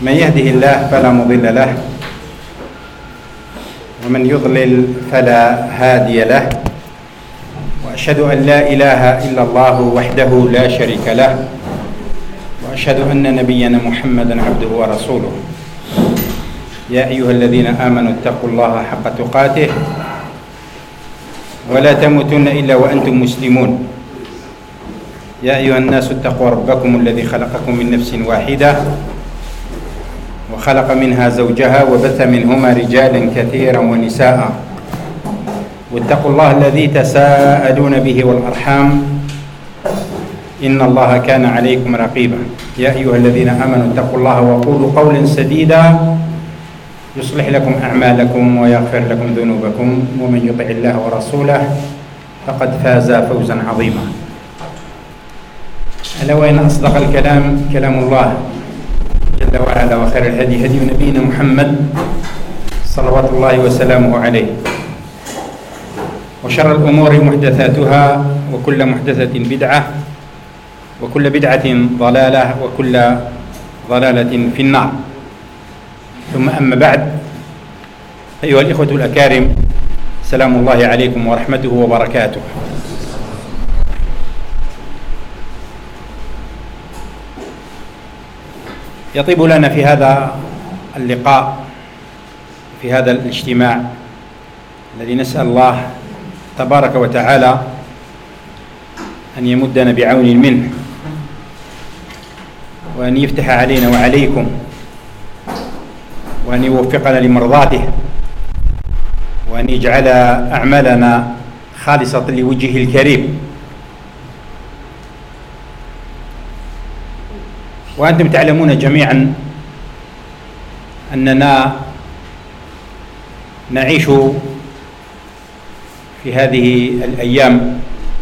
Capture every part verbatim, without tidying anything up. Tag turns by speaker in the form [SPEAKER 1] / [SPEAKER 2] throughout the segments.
[SPEAKER 1] من يهده الله فلا مضل له ومن يضلل فلا هادي له، وأشهد أن لا إله إلا الله وحده لا شريك له، وأشهد أن نبينا محمدا عبده ورسوله. يا أيها الذين آمنوا اتقوا الله حق تقاته ولا تموتن إلا وأنتم مسلمون. يا أيها الناس اتقوا ربكم الذي خلقكم من نفس واحدة وخلق منها زوجها وبث منهما رجالا كثيرا ونساء، واتقوا الله الذي تساءلون به والأرحام إن الله كان عليكم رقيبا. يا أيها الذين آمنوا اتقوا الله وقولوا قولا سديدا يصلح لكم أعمالكم ويغفر لكم ذنوبكم، ومن يطع الله ورسوله فقد فاز فوزا عظيما. ألا وإن أصدق الكلام كلام الله جل وعلا، وخير الهدي هدي نبينا محمد صلوات الله وسلامه عليه، وشر الأمور محدثاتها، وكل محدثة بدعة، وكل بدعة ضلالة، وكل ضلالة في النار. ثم أما بعد، أيها الإخوة الأكارم، سلام الله عليكم ورحمته وبركاته. يطيب لنا في هذا اللقاء، في هذا الاجتماع الذي نسأل الله تبارك وتعالى أن يمدنا بعون منه، وأن يفتح علينا وعليكم، وأن يوفقنا لمرضاته، وأن يجعل أعمالنا خالصة لوجهه الكريم. وأنتم تعلمون جميعا أننا نعيش في هذه الأيام،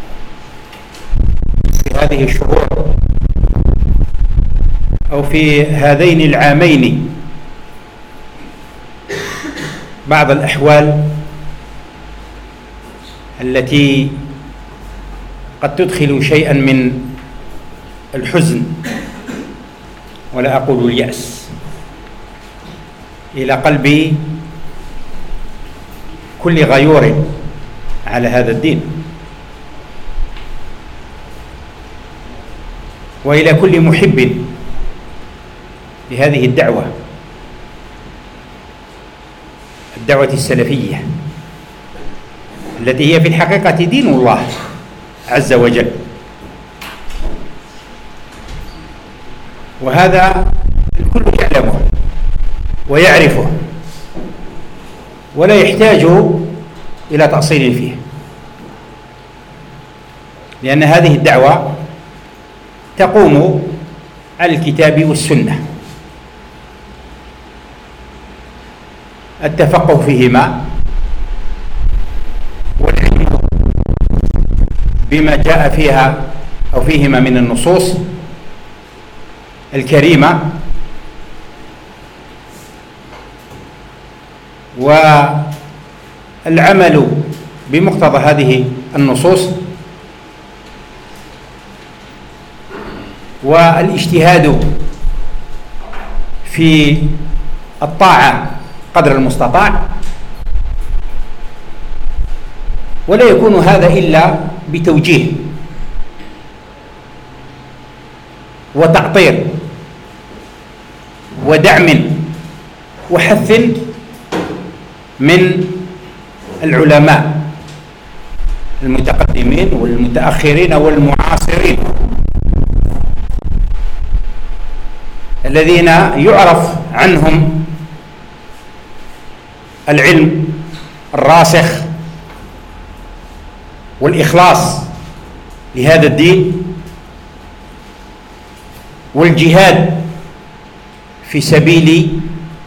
[SPEAKER 1] في هذه الشهور، أو في هذين العامين بعض الأحوال التي قد تدخل شيئا من الحزن، ولا أقول اليأس، إلى قلب كل غيور على هذا الدين، وإلى كل محب لهذه الدعوة، الدعوة السلفية التي هي في الحقيقة دين الله عز وجل. وهذا الكل يعلمه ويعرفه، ولا يحتاج إلى تأصيل فيه، لأن هذه الدعوة تقوم على الكتاب والسنة، التفقه فيهما والعلم بما جاء فيها أو فيهما من النصوص الكريمة، والعمل بمقتضى هذه النصوص، والاجتهاد في الطاعة قدر المستطاع. ولا يكون هذا إلا بتوجيه وتعطير ودعم وحث من العلماء المتقدمين والمتأخرين والمعاصرين، الذين يعرف عنهم العلم الراسخ والإخلاص لهذا الدين، والجهاد في سبيل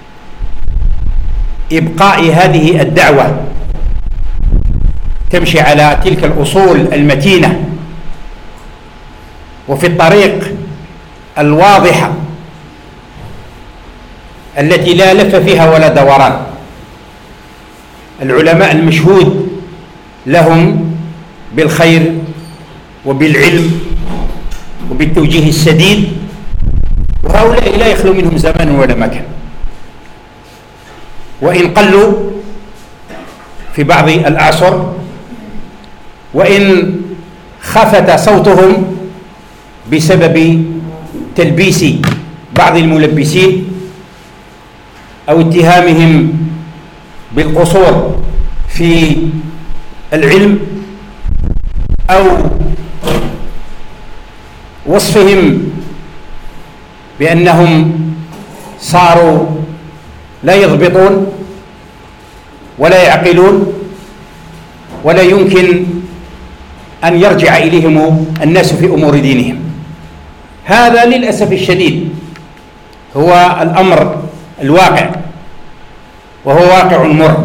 [SPEAKER 1] إبقاء هذه الدعوة تمشي على تلك الأصول المتينة وفي الطريق الواضحة التي لا لف فيها ولا دوران. العلماء المشهود لهم بالخير وبالعلم وبالتوجيه السديد وهؤلاء لا يخلو منهم زمان ولا مكان، وإن قلوا في بعض الأعصر، وإن خفت صوتهم بسبب تلبيس بعض الملبسين أو اتهامهم بالقصور في العلم أو وصفهم بأنهم صاروا لا يضبطون ولا يعقلون ولا يمكن أن يرجع إليهم الناس في أمور دينهم. هذا للأسف الشديد هو الأمر الواقع، وهو واقع مر.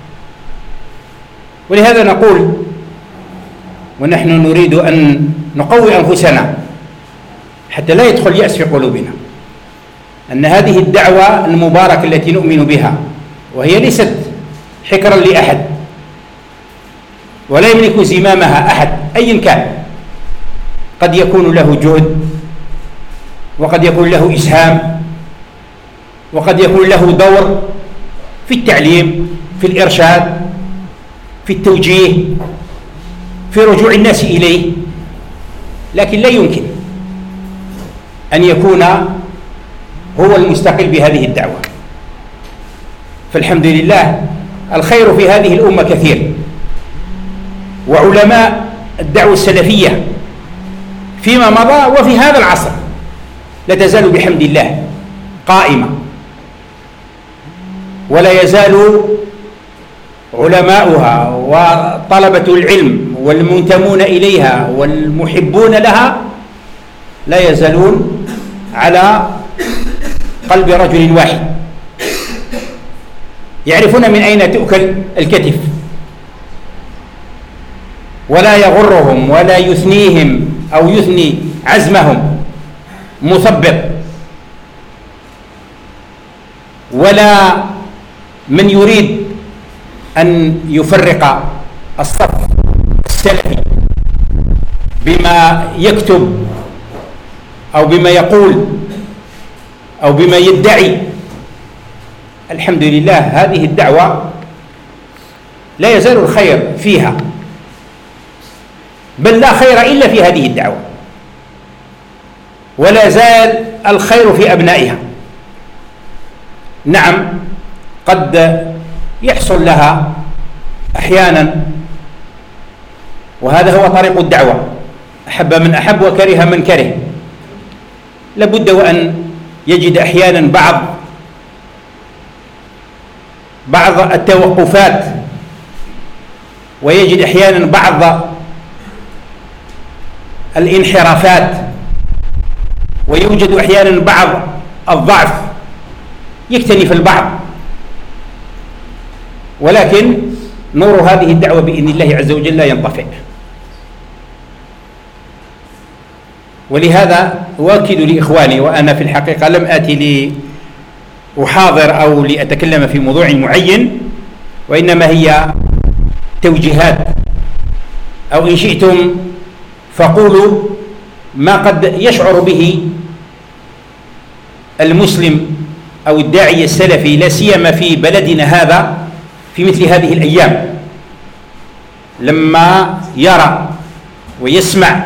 [SPEAKER 1] ولهذا نقول ونحن نريد أن نقوي أنفسنا حتى لا يدخل يأس في قلوبنا أن هذه الدعوة المباركة التي نؤمن بها، وهي ليست حكرا لأحد ولا يملك زمامها أحد أيا كان، قد يكون له جهد وقد يكون له إسهام وقد يكون له دور في التعليم، في الإرشاد، في التوجيه، في رجوع الناس إليه، لكن لا يمكن أن يكون هو المستقل بهذه الدعوة. فالحمد لله الخير في هذه الأمة كثير، وعلماء الدعوة السلفية فيما مضى وفي هذا العصر لا تزال بحمد الله قائمة، ولا يزال علماؤها وطلبة العلم والمنتمون إليها والمحبون لها لا يزالون على قلب رجل واحد، يعرفون من أين تؤكل الكتف، ولا يغرهم ولا يثنيهم أو يثني عزمهم مثبط، ولا من يريد أن يفرق الصف السلفي بما يكتب أو بما يقول أو بما يدعي. الحمد لله هذه الدعوة لا يزال الخير فيها، بل لا خير إلا في هذه الدعوة، ولا زال الخير في أبنائها. نعم قد يحصل لها أحيانا، وهذا هو طريق الدعوة، أحب من أحب وكره من كره، لابد وأن يجد أحيانا بعض بعض التوقفات، ويجد أحيانا بعض الانحرافات، ويوجد أحيانا بعض الضعف يكتنف البعض، ولكن نور هذه الدعوة بإذن الله عز وجل لا ينطفئ. ولهذا أؤكد لإخواني، وأنا في الحقيقة لم آتي لأحاضر أو لأتكلم في موضوع معين، وإنما هي توجيهات، أو إن شئتم فقولوا ما قد يشعر به المسلم أو الداعي السلفي، لا سيما في بلدنا هذا في مثل هذه الأيام، لما يرى ويسمع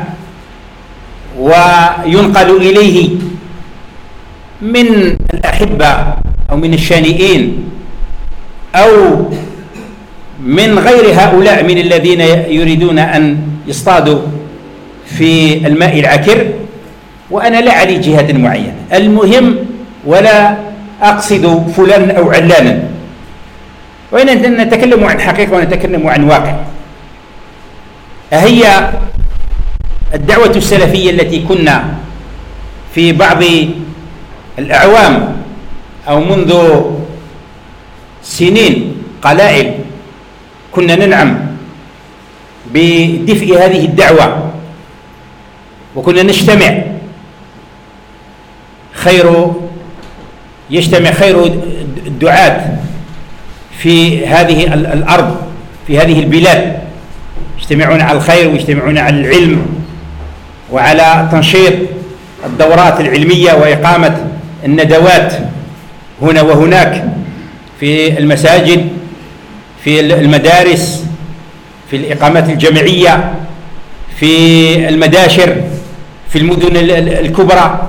[SPEAKER 1] وينقل إليه من الأحبة أو من الشانئين أو من غير هؤلاء من الذين يريدون أن يصطادوا في الماء العكر. وأنا لا أعلي جهة معينة، المهم ولا أقصد فلان أو علانا، وإن نتكلم عن حقيقة ونتكلم عن واقع. هي الدعوة السلفية التي كنا في بعض الأعوام أو منذ سنين قلائل كنا ننعم بدفء هذه الدعوة، وكنا نجتمع خير يجتمع خير الدعاة في هذه الأرض، في هذه البلاد، يجتمعون على الخير ويجتمعون على العلم وعلى تنشيط الدورات العلمية وإقامة الندوات هنا وهناك في المساجد، في المدارس، في الإقامات الجامعية، في المداشر، في المدن الكبرى،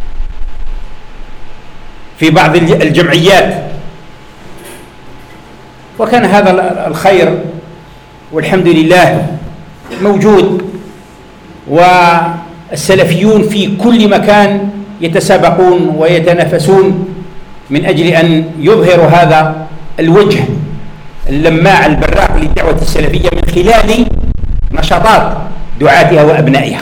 [SPEAKER 1] في بعض الجمعيات. وكان هذا الخير والحمد لله موجود، والسلفيون في كل مكان يتسابقون ويتنافسون من أجل أن يظهروا هذا الوجه اللماع البراق للدعوة السلفية من خلال نشاطات دعاتها وأبنائها.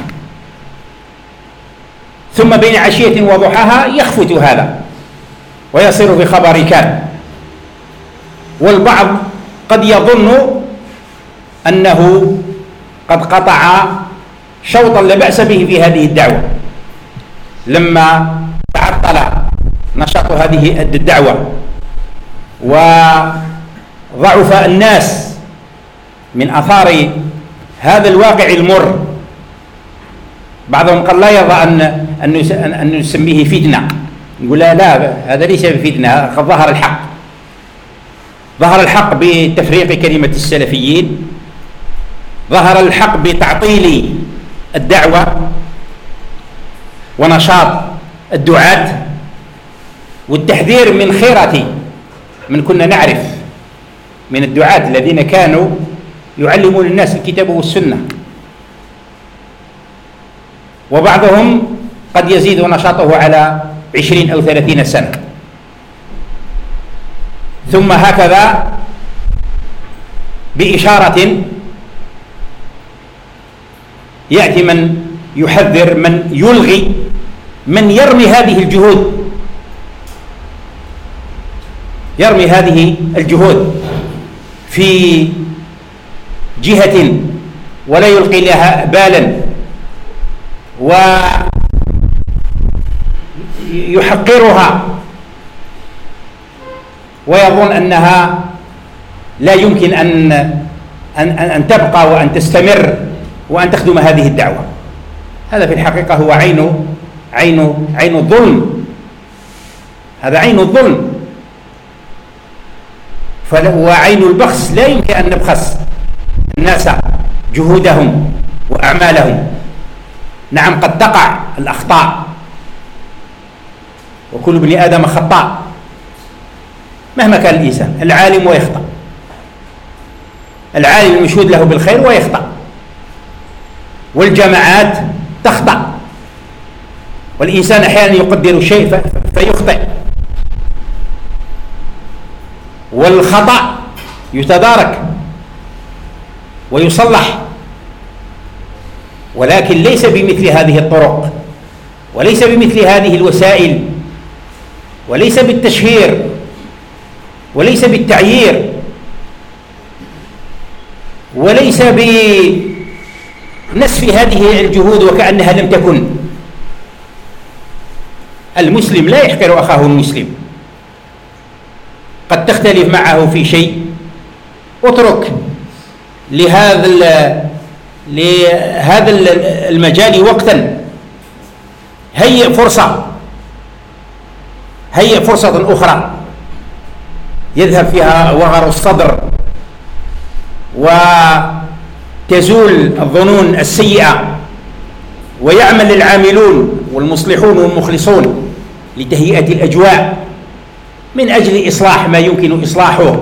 [SPEAKER 1] ثم بين عشية وضحاها يخفت هذا ويصير في خبر كان، والبعض قد يظن أنه قد قطع شوطا لا بأس به في هذه الدعوة لما تعطل نشاط هذه الدعوة وضعف الناس من آثار هذا الواقع المر. بعضهم قال لا يرضى أن أن نسميه فتنة، نقول لا لا هذا ليس بفتنة، قد ظهر الحق، ظهر الحق بتفريق كلمة السلفيين، ظهر الحق بتعطيل الدعوة ونشاط الدعاة والتحذير من خيرة من كنا نعرف من الدعاة الذين كانوا يعلمون الناس الكتاب والسنة، وبعضهم قد يزيد نشاطه على عشرين أو ثلاثين سنة. ثم هكذا بإشارة يأتي من يحذر، من يلغي، من يرمي هذه الجهود، يرمي هذه الجهود في جهة ولا يلقي لها بالا ويحقرها ويظن أنها لا يمكن أن أن أن تبقى وأن تستمر وأن تخدم هذه الدعوة. هذا في الحقيقة هو عين عين عين الظلم، هذا عين الظلم. وعين البخس لا يمكن أن نبخس الناس جهودهم وأعمالهم. نعم قد تقع الأخطاء، وكل ابن آدم خطاء مهما كان الإنسان، العالم ويخطأ، العالم المشهود له بالخير ويخطأ، والجماعات تخطأ، والإنسان أحيانا يقدر شيء فيخطئ، والخطأ يتدارك ويصلح، ولكن ليس بمثل هذه الطرق، وليس بمثل هذه الوسائل، وليس بالتشهير، وليس بالتعيير، وليس بنسف هذه الجهود وكأنها لم تكن. المسلم لا يحقر أخاه المسلم، قد تختلف معه في شيء، اترك لهذا لهذا المجال وقتا، هيئ فرصة هيئ فرصة أخرى يذهب فيها وغر الصدر وتزول الظنون السيئة، ويعمل العاملون والمصلحون والمخلصون لتهيئة الأجواء من أجل إصلاح ما يمكن إصلاحه.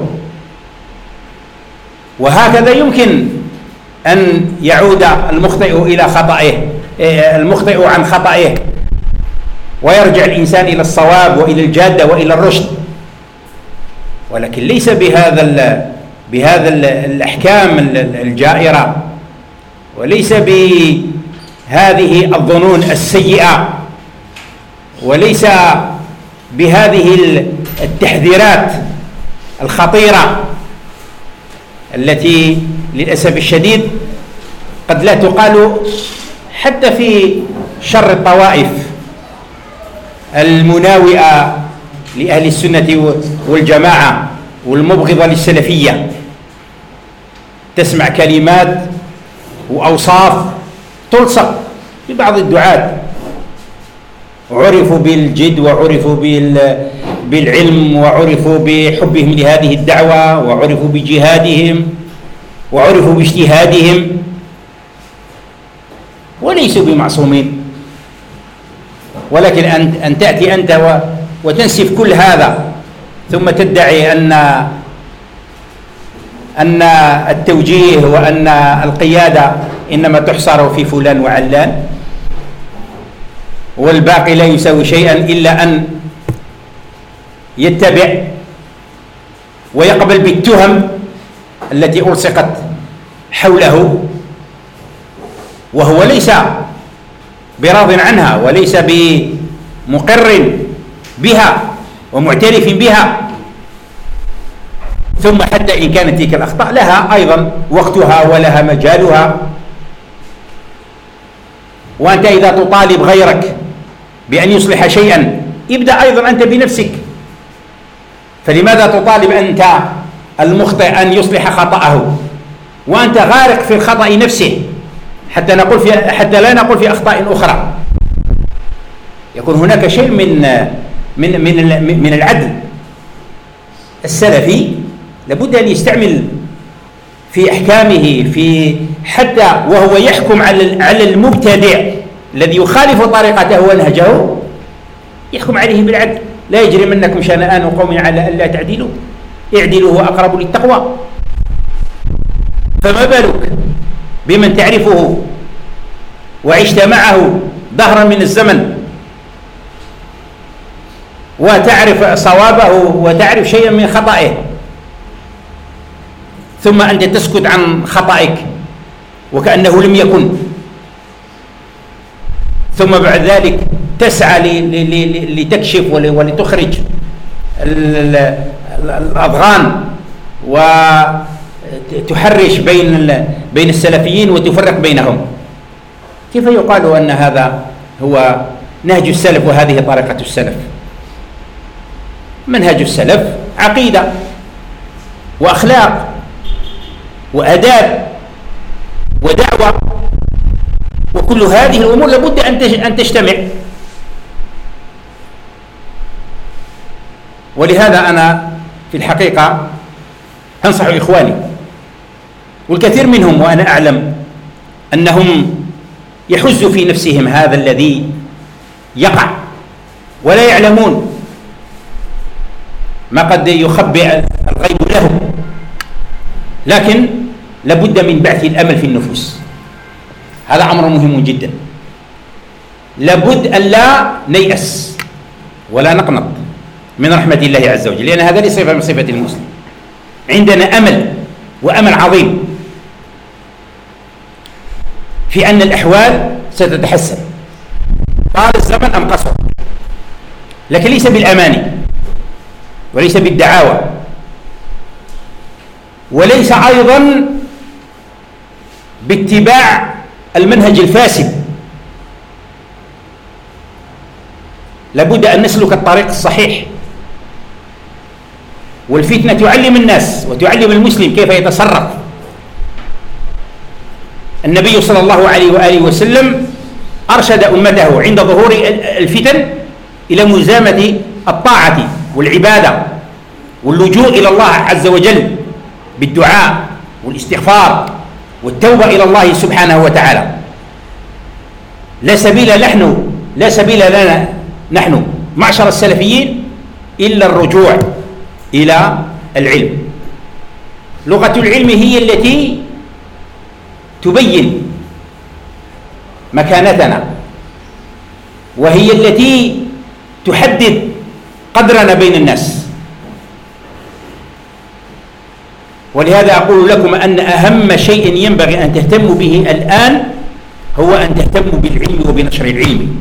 [SPEAKER 1] وهكذا يمكن أن يعود المخطئ إلى خطئه، المخطئ عن خطئه، ويرجع الإنسان إلى الصواب وإلى الجادة وإلى الرشد، ولكن ليس بهذا بهذا الأحكام الجائرة، وليس بهذه الظنون السيئة، وليس بهذه التحذيرات الخطيرة التي للأسف الشديد قد لا تقال حتى في شر الطوائف المناوئة لأهل السنة والجماعة والمبغضة للسلفية. تسمع كلمات وأوصاف تلصق ببعض الدعاة عرفوا بالجد وعرفوا بالعلم وعرفوا بحبهم لهذه الدعوة وعرفوا بجهادهم وعرفوا باجتهادهم، وليسوا بمعصومين. ولكن أن أن تأتي أنت وتنسف كل هذا ثم تدعي أن أن التوجيه وأن القيادة إنما تحصر في فلان وعلان، والباقي لا يساوي شيئا إلا أن يتبع ويقبل بالتهم التي ألصقت حوله، وهو ليس براض عنها وليس بمقر بها ومعترف بها. ثم حتى إن كانت تلك الأخطاء لها أيضا وقتها ولها مجالها، وأنت إذا تطالب غيرك بأن يصلح شيئا ابدأ أيضا أنت بنفسك. فلماذا تطالب أنت المخطئ أن يصلح خطأه وأنت غارق في الخطأ نفسه، حتى نقول في حتى لا نقول في أخطاء أخرى؟ يكون هناك شيء من من من من العدل. السلفي لابد أن يستعمل في أحكامه في حتى وهو يحكم على على المبتدع الذي يخالف طريقته ونهجه، يحكم عليه بالعدل. لا يجرمنكم شنآن قوم على ألا تعدلوا اعدلوا هو أقرب للتقوى. فما بالك بمن تعرفه وعشت معه دهرا من الزمن وتعرف صوابه وتعرف شيئا من خطئه، ثم أنت تسكت عن خطئك وكأنه لم يكن، ثم بعد ذلك تسعى لتكشف ولتخرج الأضغان وتحرش بين بين السلفيين وتفرق بينهم. كيف يقال أن هذا هو نهج السلف وهذه طريقة السلف؟ منهج السلف عقيدة وأخلاق وأداب ودعوة، وكل هذه الأمور لابد أن تجتمع. ولهذا أنا في الحقيقة أنصح إخواني والكثير منهم وأنا أعلم أنهم يحز في نفسهم هذا الذي يقع ولا يعلمون ما قد يخبئ الغيب لهم، لكن لابد من بعث الأمل في النفوس. هذا أمر مهم جدا. لابد أن لا نيأس ولا نقنط من رحمة الله عز وجل، لأن هذا صفة من صفة المسلم. عندنا أمل وأمل عظيم في أن الأحوال ستتحسن طال الزمن أم قصر، لكن ليس بالأماني وليس بالدعاوى، وليس أيضا باتباع المنهج الفاسد. لابد أن نسلك الطريق الصحيح. والفتنة تعلم الناس وتعلم المسلم كيف يتصرف. النبي صلى الله عليه وآله وسلم أرشد أمته عند ظهور الفتن إلى ملزمة الطاعة والعبادة واللجوء إلى الله عز وجل بالدعاء والاستغفار والتوبة إلى الله سبحانه وتعالى. لا سبيل نحن لا سبيل لنا نحن معشر السلفيين إلا الرجوع إلى العلم. لغة العلم هي التي تبين مكانتنا، وهي التي تحدد قدرنا بين الناس. ولهذا أقول لكم أن أهم شيء ينبغي أن تهتموا به الآن هو أن تهتموا بالعلم وبنشر العلم.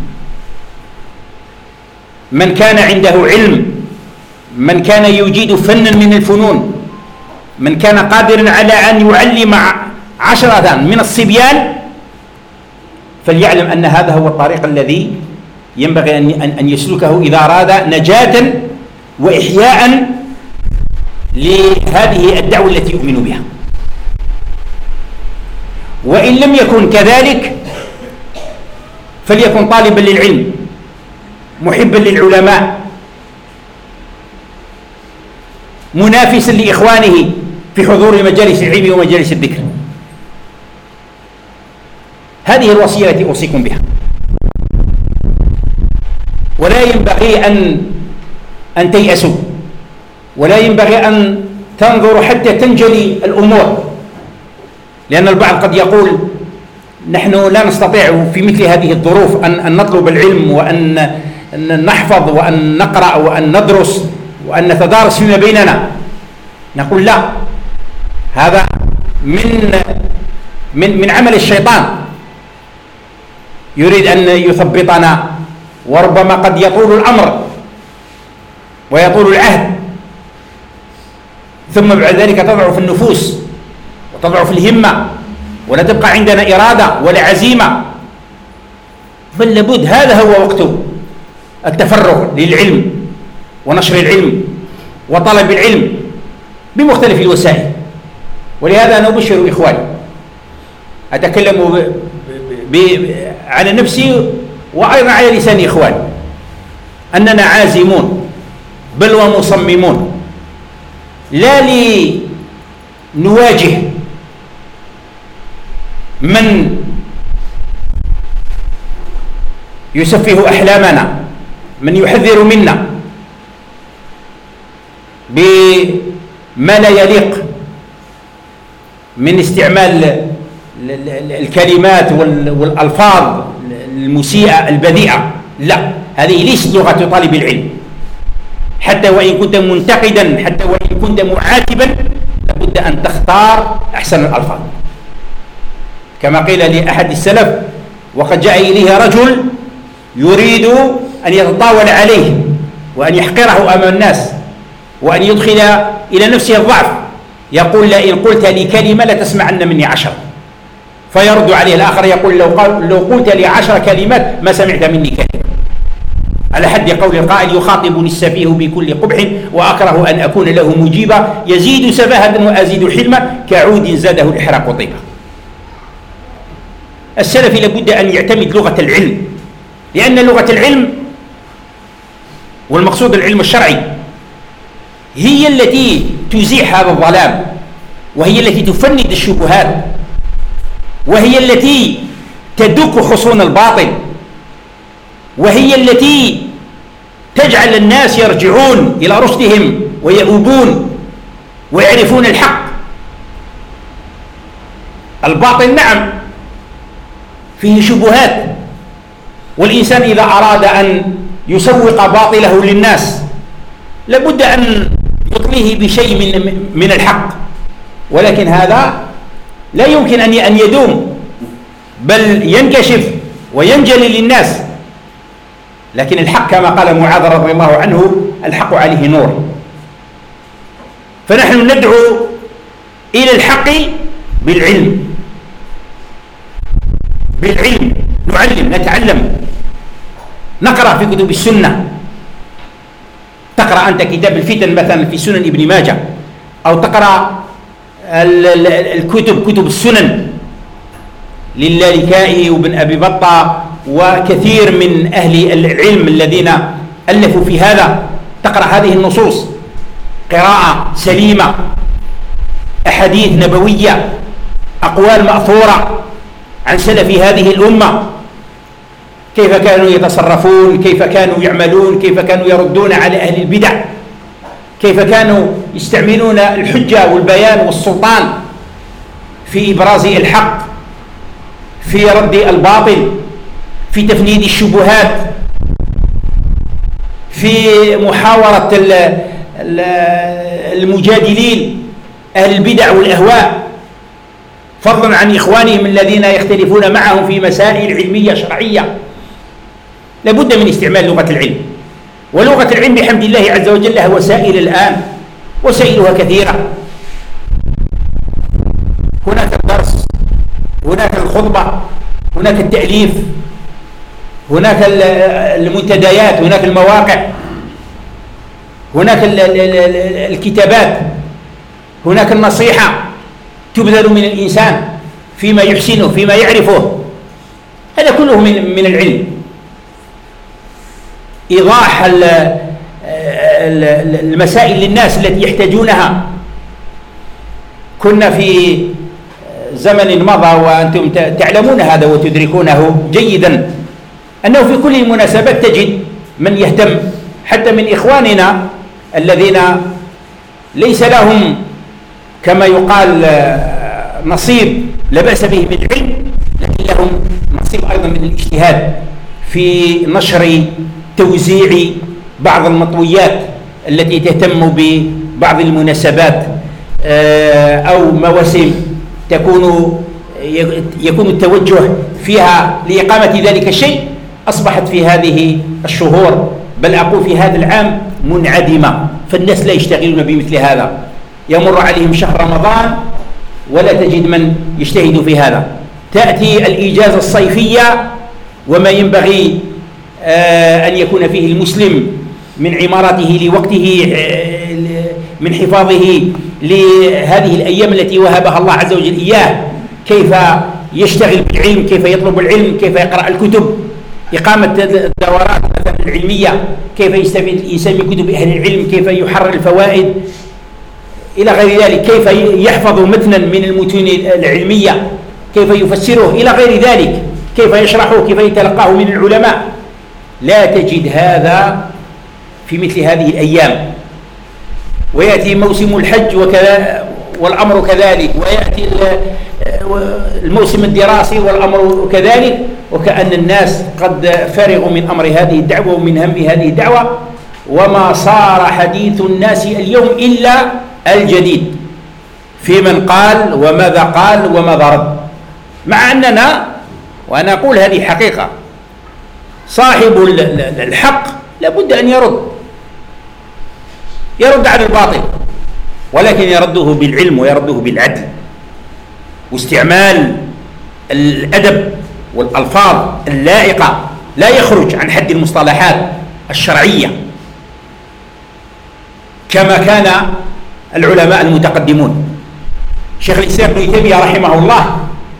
[SPEAKER 1] من كان عنده علم، من كان يجيد فنا من الفنون، من كان قادرا على أن يعلم عشرة من الصبيان، فليعلم أن هذا هو الطريق الذي ينبغي أن يسلكه إذا أراد نجاة وإحياء لهذه الدعوة التي يؤمن بها. وإن لم يكن كذلك فليكن طالبا للعلم محبا للعلماء، منافسا لإخوانه في حضور مجالس العلم ومجالس الذكر. هذه الوصية التي أوصيكم بها، ولا ينبغي أن أن تيأسوا، ولا ينبغي أن تنظروا حتى تنجلي الأمور، لأن البعض قد يقول نحن لا نستطيع في مثل هذه الظروف أن أن نطلب العلم وأن أن نحفظ وأن نقرأ وأن ندرس وأن نتدارس فيما بيننا. نقول لا، هذا من من من عمل الشيطان، يريد أن يثبطنا، وربما قد يطول الأمر ويطول العهد، ثم بعد ذلك تضعف النفوس وتضعف الهمة، ولا تبقى عندنا إرادة ولا عزيمة. بل لابد، هذا هو وقت التفرغ للعلم ونشر العلم وطلب العلم بمختلف الوسائل. ولهذا أنا أبشر إخواني، أتكلم ب... ب... ب... على نفسي وأيضا على لسان إخواني، أننا عازمون بل ومصممون، لا لنواجه من يسفه أحلامنا، من يحذر منا بما لا يليق من استعمال الكلمات والألفاظ المسيئة البذيئة. لا، هذه ليست لغة طالب العلم، حتى وإن كنت منتقدا، حتى وإن كنت معاتبا، لابد أن تختار أحسن الألفاظ. كما قيل لأحد السلف: وقد جاء إليه رجل يريد أن يتطاول عليه وأن يحقره أمام الناس وأن يدخل إلى نفسه الضعف، يقول: لئن قلت لي كلمة لتسمعن مني عشر. فيرد عليه الآخر يقول: لو, قال لو قلت لي عشر كلمات ما سمعت مني كلمة. على حد قول القائل: يخاطبني السفيه بكل قبح وأكره أن أكون له مجيبا، يزيد سفاهة وأزيد حلما، كعود زاده الإحراق طيبا. السلف لابد أن يعتمد لغة العلم، لأن لغة العلم، والمقصود العلم الشرعي، هي التي تزيح هذا الظلام، وهي التي تفند الشبهات، وهي التي تدك حصون الباطل، وهي التي تجعل الناس يرجعون إلى رشدهم ويؤوبون ويعرفون الحق. الباطل نعم فيه شبهات، والإنسان إذا أراد أن يسوق باطله للناس لابد أن يطليه بشيء من من الحق، ولكن هذا لا يمكن أن يدوم، بل ينكشف وينجلي للناس. لكن الحق كما قال معاذ رضي الله عنه: الحق عليه نور. فنحن ندعو إلى الحق بالعلم، بالعلم نعلم، نتعلم، نقرأ في كتب السنة. تقرأ أنت كتاب الفتن مثلا في سنن ابن ماجه، أو تقرأ الكتب كتب السنن للالكائي وابن أبي بطة وكثير من أهل العلم الذين ألفوا في هذا. تقرأ هذه النصوص قراءة سليمة، أحاديث نبوية، أقوال مأثورة عن سلف هذه الأمة، كيف كانوا يتصرفون، كيف كانوا يعملون، كيف كانوا يردون على أهل البدع، كيف كانوا يستعملون الحجة والبيان والسلطان في إبراز الحق، في رد الباطل، في تفنيد الشبهات، في محاورة المجادلين أهل البدع والأهواء، فضلا عن إخوانهم الذين يختلفون معهم في مسائل علمية شرعية. لابد من استعمال لغة العلم، ولغة العلم بحمد الله عز وجل لها وسائل الآن، وسائلها كثيرة. هناك الدرس، هناك الخطبة، هناك التأليف، هناك المنتديات، هناك المواقع، هناك الكتابات، هناك النصيحة تبذل من الإنسان فيما يحسنه، فيما يعرفه. هذا كله من من العلم.
[SPEAKER 2] إيضاح المسائل للناس التي يحتاجونها. كنا في زمن مضى وأنتم تعلمون هذا وتدركونه جيدا، أنه في كل المناسبات تجد من يهتم، حتى من إخواننا الذين ليس لهم كما يقال نصيب لا بأس به من العلم، لكن لهم نصيب أيضا من الاجتهاد في نشر توزيع بعض المطويات التي تهتم ببعض المناسبات أو مواسم تكون يكون التوجه فيها لإقامة ذلك الشيء، أصبحت في هذه الشهور بل أقول في هذا العام منعدمة، فالناس لا يشتغلون بمثل هذا. يمر عليهم شهر رمضان ولا تجد من يجتهد في هذا. تأتي الإجازة الصيفية وما ينبغي أن يكون فيه المسلم من عمارته لوقته، من حفاظه لهذه الأيام التي وهبها الله عز وجل إياه، كيف يشتغل بالعلم، كيف يطلب العلم، كيف يقرأ الكتب، إقامة الدورات العلمية، كيف يستفيد الإنسان من كتب أهل العلم، كيف يحرر الفوائد إلى غير ذلك، كيف يحفظ متنا من المتون العلمية، كيف يفسره إلى غير ذلك، كيف يشرحه، كيف يتلقاه من العلماء. لا تجد هذا في مثل هذه الأيام. ويأتي موسم الحج وكذا والأمر كذلك، ويأتي الموسم الدراسي والأمر كذلك، وكأن الناس قد فرغوا من أمر هذه الدعوة ومن هم هذه الدعوة، وما صار حديث الناس اليوم إلا الجديد في من قال وماذا قال وماذا رد. مع أننا، وأنا أقول هذه حقيقة، صاحب الحق لابد أن يرد يرد على الباطل، ولكن يرده بالعلم ويرده بالعدل واستعمال الأدب والألفاظ اللائقة، لا يخرج عن حد المصطلحات الشرعية كما كان العلماء المتقدمون. شيخ الإسلام ابن تيمية رحمه الله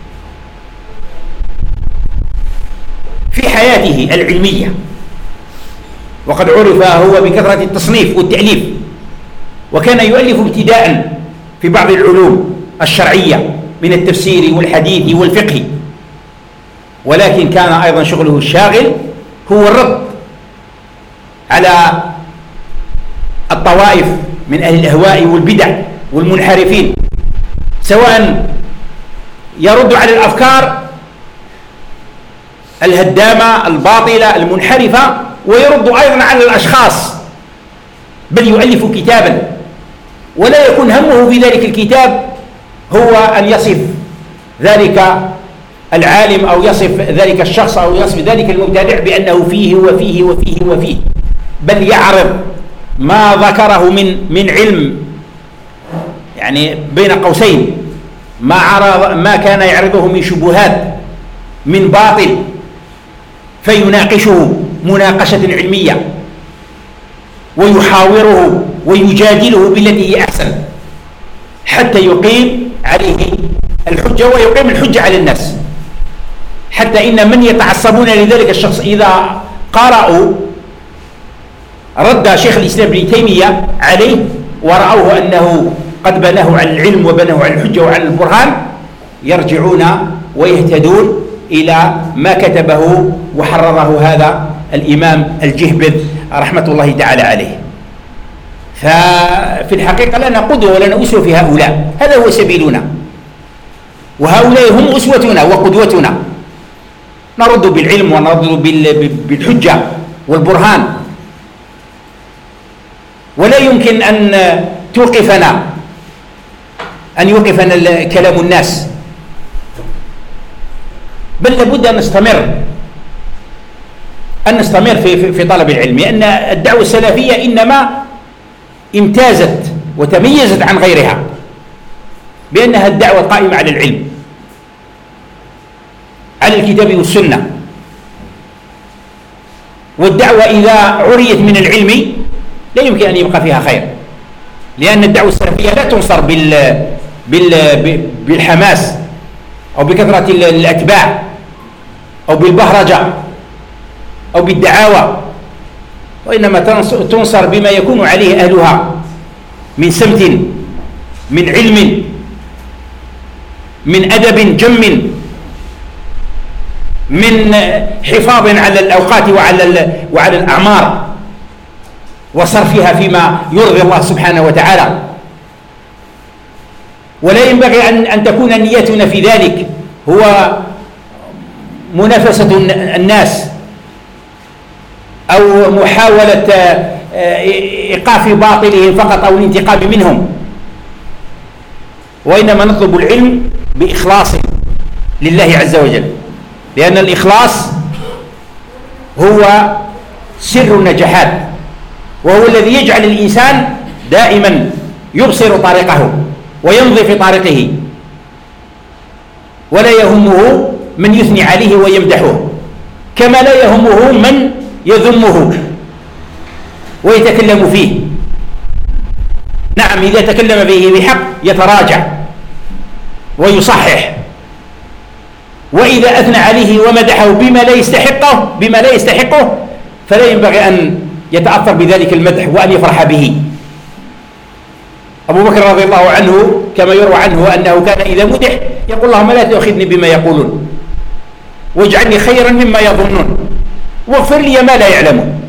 [SPEAKER 2] في حياته العلمية، وقد عرف هو بكثرة التصنيف والتأليف، وكان يؤلف ابتداء في بعض العلوم الشرعية من التفسير والحديث والفقه، ولكن كان أيضا شغله الشاغل هو الرد على الطوائف من أهل الأهواء والبدع والمنحرفين، سواء يرد على الأفكار الهدامة الباطلة المنحرفة، ويرد أيضا على الأشخاص، بل يؤلف كتابا ولا يكون همه في ذلك الكتاب هو أن يصف ذلك العالم أو يصف ذلك الشخص أو يصف ذلك المبتدع بأنه فيه وفيه وفيه وفيه، بل يعرض ما ذكره من من علم، يعني بين قوسين ما عرض ما كان يعرضه من شبهات من باطل، فيناقشه مناقشة علمية ويحاوره ويجادله بالتي هي أحسن حتى يقيم عليه الحجة ويقيم الحجة على الناس. حتى إن من يتعصبون لذلك الشخص إذا قرأوا رد شيخ الإسلام ابن تيمية عليه ورأوه أنه قد بناه على العلم وبناه على الحجة وعلى البرهان، يرجعون ويهتدون إلى ما كتبه وحرره هذا الإمام الجهبذ رحمة الله تعالى عليه. ففي الحقيقة لنا قدوة ولنا أسوة في هؤلاء، هذا هو سبيلنا، وهؤلاء هم أسوتنا وقدوتنا، نرد بالعلم ونرد بالحجة والبرهان، ولا يمكن أن توقفنا أن يوقفنا كلام الناس، بل لابد أن نستمر أن نستمر في في طلب العلم، لأن الدعوة السلفية إنما امتازت وتميزت عن غيرها بأنها الدعوة القائمة على العلم، على الكتاب والسنة. والدعوة إذا عريت من العلم لا يمكن أن يبقى فيها خير، لأن الدعوة السلفية لا تنصر بال بال بالحماس أو بكثرة الأتباع أو بالبهرجة أو بالدعاوى، وإنما تنصر بما يكون عليه أهلها من سمت، من علم، من أدب جم، من حفاظ على الأوقات وعلى وعلى الأعمار وصرفها فيما يرضي الله سبحانه وتعالى. ولا ينبغي أن أن تكون نيتنا في ذلك هو منافسة الناس أو محاولة إيقاف باطلهم فقط أو الانتقام منهم، وإنما نطلب العلم بإخلاص لله عز وجل، لأن الإخلاص هو سر النجاحات، وهو الذي يجعل الإنسان دائما يبصر طريقه ويمضي في طريقه، ولا يهمه من يثني عليه ويمدحه، كما لا يهمه من يذمه ويتكلم فيه. نعم، إذا تكلم فيه بحق يتراجع ويصحح، وإذا أثنى عليه ومدحه بما لا يستحقه بما لا يستحقه فلا ينبغي أن يتأثر بذلك المدح وأن يفرح به. أبو بكر رضي الله عنه كما يروى عنه أنه كان إذا مدح يقول اللهم لا تؤاخذني بما يقولون واجعلني خيرا مما يظنون واغفر لي ما لا يعلمون.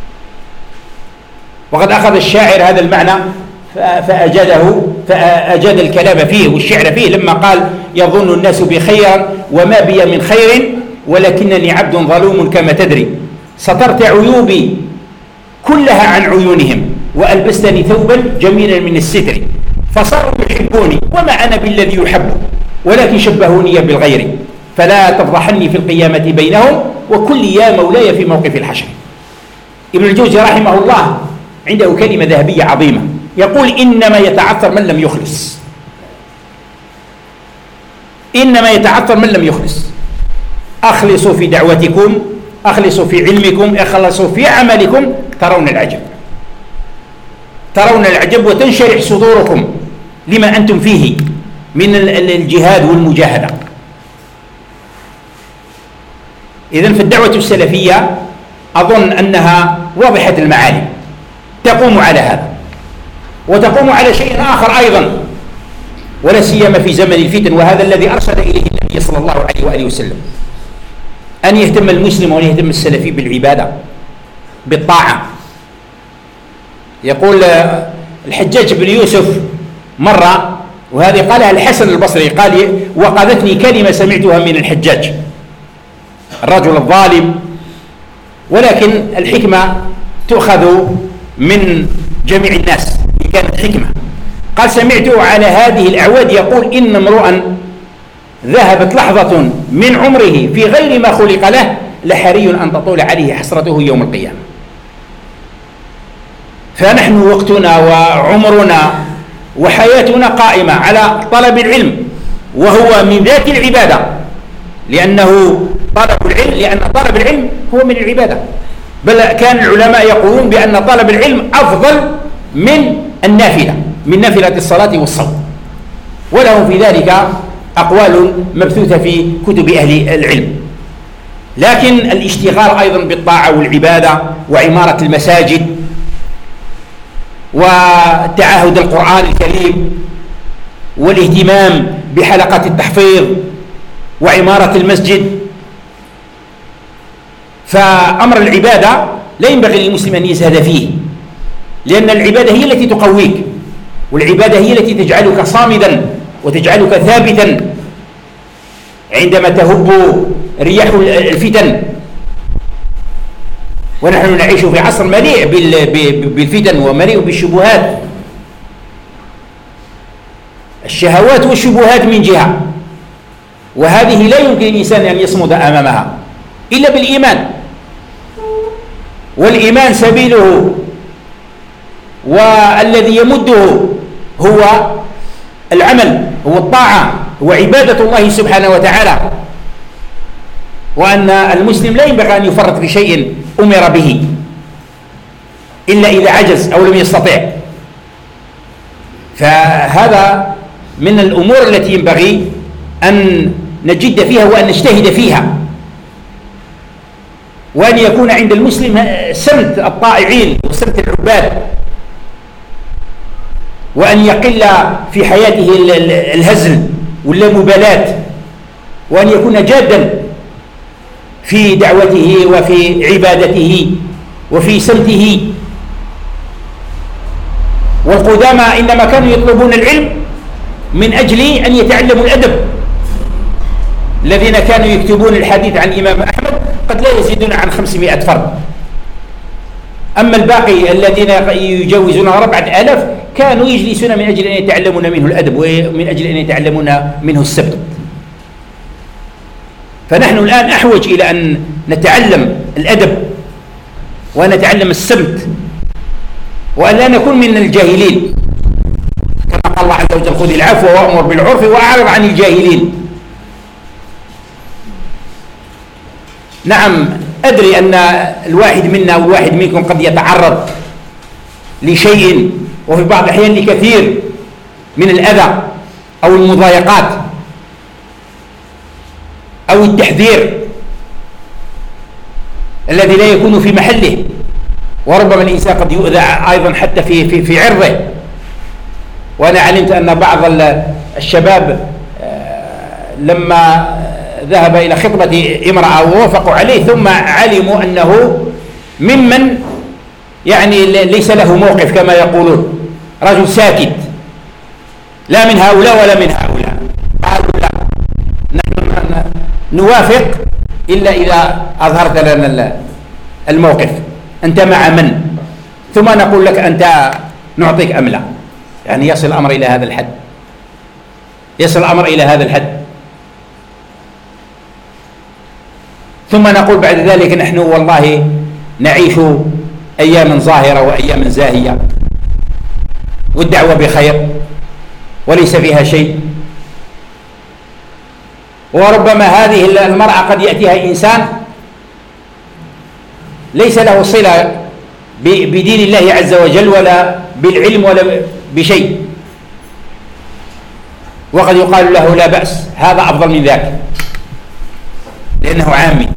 [SPEAKER 2] وقد أخذ الشاعر هذا المعنى فأجاده فأجاد الكلام فيه والشعر فيه لما قال يظن الناس بخيرا وما بي من خير ولكنني عبد ظلوم كما تدري، سترت عيوبي كلها عن عيونهم وألبستني ثوبا جميلا من الستر، فصاروا يحبوني وما أنا بالذي يحب ولكن شبهوني بالغير، فلا تفضحني في القيامة بينهم وكل يا مولاي في موقف الحشر. ابن الجوزي رحمه الله عنده كلمة ذهبية عظيمة يقول إنما يتعثر من لم يخلص، إنما يتعثر من لم يخلص. أخلصوا في دعوتكم، أخلصوا في علمكم، أخلصوا في عملكم، ترون العجب، ترون العجب وتنشرح صدوركم لما أنتم فيه من الجهاد والمجاهدة. إذن في الدعوة السلفية أظن أنها واضحة المعالم، تقوم على هذا وتقوم على شيء آخر أيضا، ولا سيما في زمن الفتن، وهذا الذي أرشد إليه النبي صلى الله عليه وآله وسلم، أن يهتم المسلم وأن يهتم السلفي بالعبادة بالطاعة. يقول الحجاج بن يوسف مرة، وهذه قالها الحسن البصري، قال وقذتني كلمة سمعتها من الحجاج الرجل الظالم، ولكن الحكمة تؤخذ من جميع الناس إن كانت حكمة. قال سمعته على هذه الأعواد يقول إن امرؤا ذهبت لحظة من عمره في غير ما خلق له لحري أن تطول عليه حسرته يوم القيامة. فنحن وقتنا وعمرنا وحياتنا قائمة على طلب العلم، وهو من ذات العبادة، لأنه طلب العلم لأن طلب العلم هو من العبادة، بل كان العلماء يقولون بأن طلب العلم أفضل من النافلة، من نافلة الصلاة والصوم، ولهم في ذلك أقوال مبثوثة في كتب أهل العلم. لكن الاشتغال أيضا بالطاعة والعبادة وعمارة المساجد وتعاهد القرآن الكريم والاهتمام بحلقات التحفيظ وعمارة المسجد، فأمر العبادة لا ينبغي للمسلم أن يزهد فيه، لأن العبادة هي التي تقويك، والعبادة هي التي تجعلك صامدا وتجعلك ثابتا عندما تهب رياح الفتن. ونحن نعيش في عصر مليء بالفتن ومليء بالشبهات، الشهوات والشبهات من جهة، وهذه لا يمكن الإنسان أن يصمد أمامها إلا بالإيمان، والإيمان سبيله والذي يمده هو العمل، هو الطاعة، هو عبادة الله سبحانه وتعالى، وأن المسلم لا ينبغي أن يفرط في شيء أمر به إلا إذا عجز أو لم يستطع. فهذا من الأمور التي ينبغي أن نجد فيها وأن نجتهد فيها، وأن يكون عند المسلم سمت الطائعين وسمت العباد، وأن يقل في حياته الهزل واللامبالاة، وأن يكون جادا في دعوته وفي عبادته وفي سمته. والقدامى إنما كانوا يطلبون العلم من أجل أن يتعلموا الأدب. الذين كانوا يكتبون الحديث عن الإمام أحمد قد لا يزيدون عن خمسمائة فرد، أما الباقي الذين يجاوزون أربعة آلاف كانوا يجلسون من أجل أن يتعلمون منه الأدب ومن أجل أن يتعلمون منه السبت. فنحن الآن أحوج إلى أن نتعلم الأدب ونتعلم السبت، وأن لا نكون من الجاهلين، كما قال الله عز وجل: خذ العفو وأمر بالعرف وأعرض عن الجاهلين. نعم، أدري أن الواحد منا والواحد منكم قد يتعرض لشيء وفي بعض الأحيان لكثير من الأذى أو المضايقات أو التحذير الذي لا يكون في محله، وربما الإنسان قد يؤذى أيضا حتى في في في عرضه. وأنا علمت أن بعض الشباب لما ذهب إلى خطبة امرأة ووافقوا عليه ثم علموا أنه ممن يعني ليس له موقف كما يقولون، رجل ساكت، لا من هؤلاء ولا من هؤلاء. قالوا لا، نحن نوافق إلا إذا أظهرت لنا الموقف، أنت مع من؟ ثم نقول لك أنت نعطيك أم لا. يعني يصل الأمر إلى هذا الحد، يصل الأمر إلى هذا الحد. ثم نقول بعد ذلك نحن والله نعيش أياما ظاهرة وأياما زاهية، والدعوة بخير وليس فيها شيء. وربما هذه المرأة قد يأتيها إنسان ليس له صلة بدين الله عز وجل ولا بالعلم ولا بشيء، وقد يقال له لا بأس، هذا أفضل من ذاك لأنه عامي.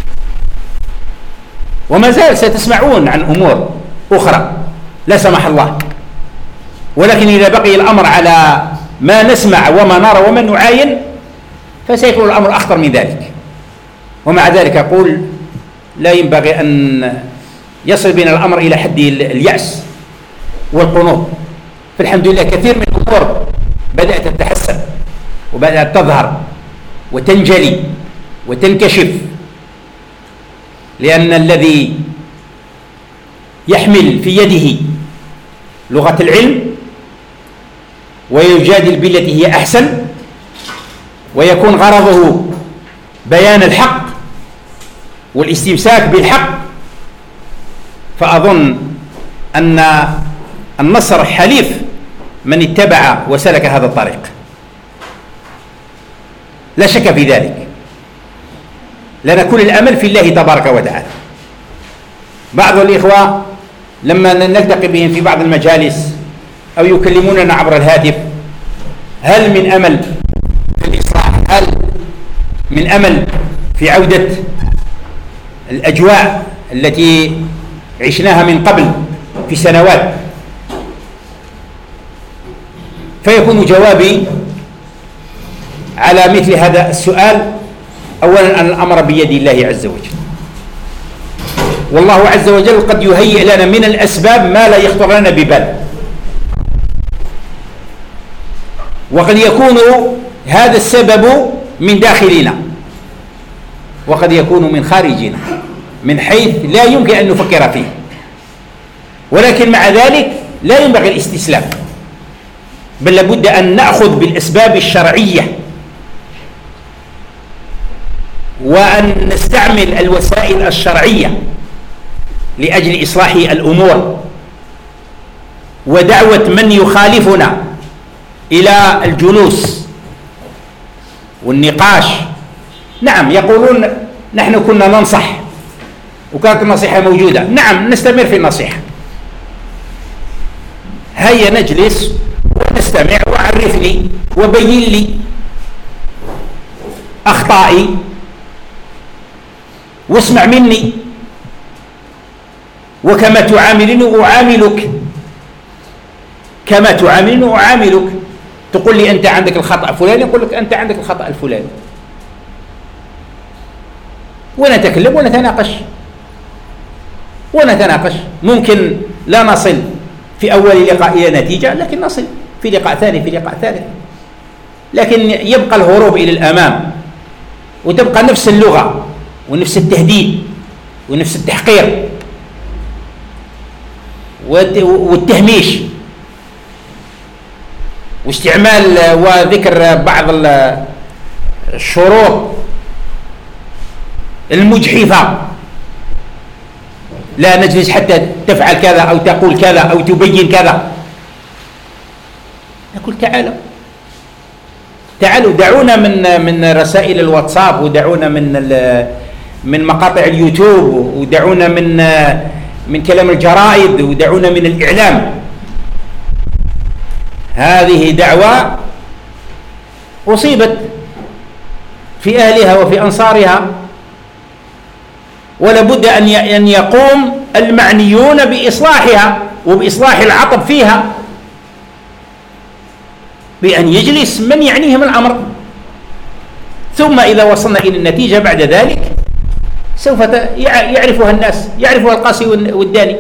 [SPEAKER 2] وما زال ستسمعون عن أمور أخرى لا سمح الله، ولكن إذا بقي الأمر على ما نسمع وما نرى وما نعاين فسيكون الأمر أخطر من ذلك. ومع ذلك أقول لا ينبغي أن يصل بنا الأمر إلى حد اليأس والقنوط. فالحمد لله كثير من الأمور بدأت تتحسن وبدأت تظهر وتنجلي وتنكشف، لأن الذي يحمل في يده لغة العلم ويجادل بالتي هي أحسن ويكون غرضه بيان الحق والاستمساك بالحق، فأظن أن النصر حليف من اتبع وسلك هذا الطريق، لا شك في ذلك. لنا كل الأمل في الله تبارك وتعالى. بعض الإخوة لما نلتقي بهم في بعض المجالس أو يكلموننا عبر الهاتف: هل من أمل في الإصلاح؟ هل من أمل في عودة الأجواء التي عشناها من قبل في سنوات؟ فيكون جوابي على مثل هذا السؤال أولا أن الأمر بيد الله عز وجل، والله عز وجل قد يهيئ لنا من الأسباب ما لا يخطر لنا ببال، وقد يكون هذا السبب من داخلنا وقد يكون من خارجنا من حيث لا يمكن أن نفكر فيه. ولكن مع ذلك لا ينبغي الاستسلام، بل لابد أن نأخذ بالأسباب الشرعية وأن نستعمل الوسائل الشرعية لأجل إصلاح الأمور ودعوة من يخالفنا إلى الجلوس والنقاش. نعم، يقولون نحن كنا ننصح وكانت النصيحة موجودة. نعم، نستمر في النصيحة. هيا نجلس ونستمع وعرفني وبين لي أخطائي واسمع مني وكما تعاملني أعاملك، كما تعاملني أعاملك. تقول لي أنت عندك الخطأ الفلاني، أقول لك أنت عندك الخطأ الفلاني، ونتكلم ونتناقش ونتناقش. ممكن لا نصل في أول لقاء إلى نتيجة، لكن نصل في لقاء ثاني، في لقاء ثالث. لكن يبقى الهروب إلى الأمام، وتبقى نفس اللغة ونفس التهديد ونفس التحقير والتهميش واستعمال وذكر بعض الشروط المجحفة. لا نجلس حتى تفعل كذا أو تقول كذا أو تبين كذا. نقول تعالوا تعالوا دعونا من من رسائل الواتساب، ودعونا من من مقاطع اليوتيوب، ودعونا من من كلام الجرائد، ودعونا من الإعلام. هذه دعوة أصيبت في أهلها وفي أنصارها، ولا بد أن أن يقوم المعنيون بإصلاحها وبإصلاح العطب فيها، بأن يجلس من يعنيهم الأمر. ثم إذا وصلنا إلى النتيجة بعد ذلك سوف يعرفها الناس، يعرفها القاسي والداني.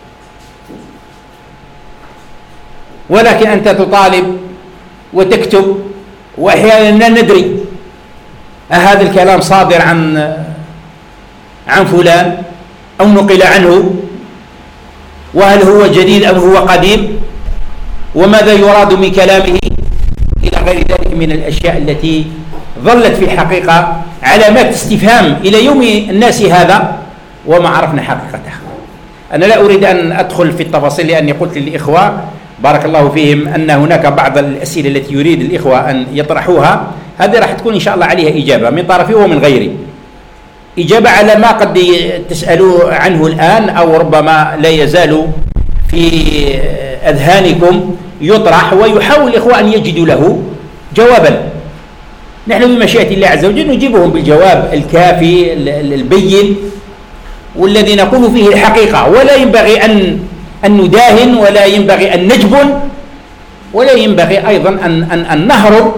[SPEAKER 2] ولكن أنت تطالب وتكتب، وأحيانا لا ندري هذا الكلام صادر عن عن فلان أو نقل عنه، وهل هو جديد أم هو قديم، وماذا يراد من كلامه، إلى غير ذلك من الأشياء التي ظلت في الحقيقة علامات استفهام إلى يوم الناس هذا، وما عرفنا حقيقتها. أنا لا أريد أن أدخل في التفاصيل، لأني قلت للإخوة بارك الله فيهم أن هناك بعض الأسئلة التي يريد الإخوة أن يطرحوها، هذه راح تكون إن شاء الله عليها إجابة من طرفي ومن غيري، إجابة على ما قد تسألوا عنه الآن، أو ربما لا يزال في أذهانكم يطرح، ويحاول الإخوة أن يجدوا له جوابا. نحن بمشيئة الله عز وجل نجيبهم بالجواب الكافي البين، والذي نقول فيه الحقيقة، ولا ينبغي أن أن نداهن، ولا ينبغي أن نجبن، ولا ينبغي أيضا أن أن, أن نهرب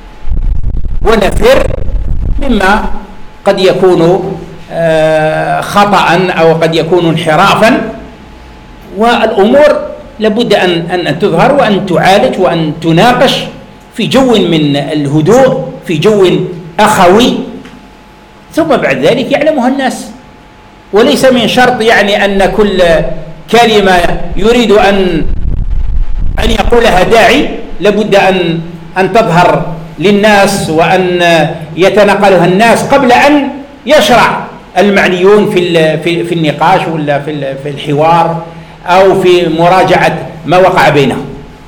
[SPEAKER 2] ونفر مما قد يكون خطأ أو قد يكون انحرافا. والأمور لابد أن أن تظهر وأن تعالج وأن تناقش في جو من الهدوء، في جو أخوي، ثم بعد ذلك يعلمها الناس. وليس من شرط يعني أن كل كلمة يريد أن أن يقولها داعي لابد أن أن تظهر للناس وأن يتناقلها الناس قبل أن يشرع المعنيون في في في النقاش ولا في في الحوار أو في مراجعة ما وقع بينهم.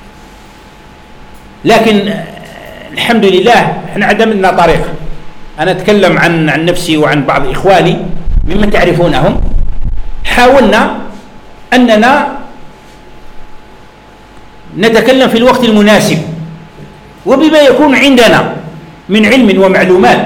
[SPEAKER 2] لكن الحمد لله احنا عندنا طريقة. أنا أتكلم عن عن نفسي وعن بعض إخواني ممن تعرفونهم. حاولنا أننا نتكلم في الوقت المناسب وبما يكون عندنا من علم ومعلومات،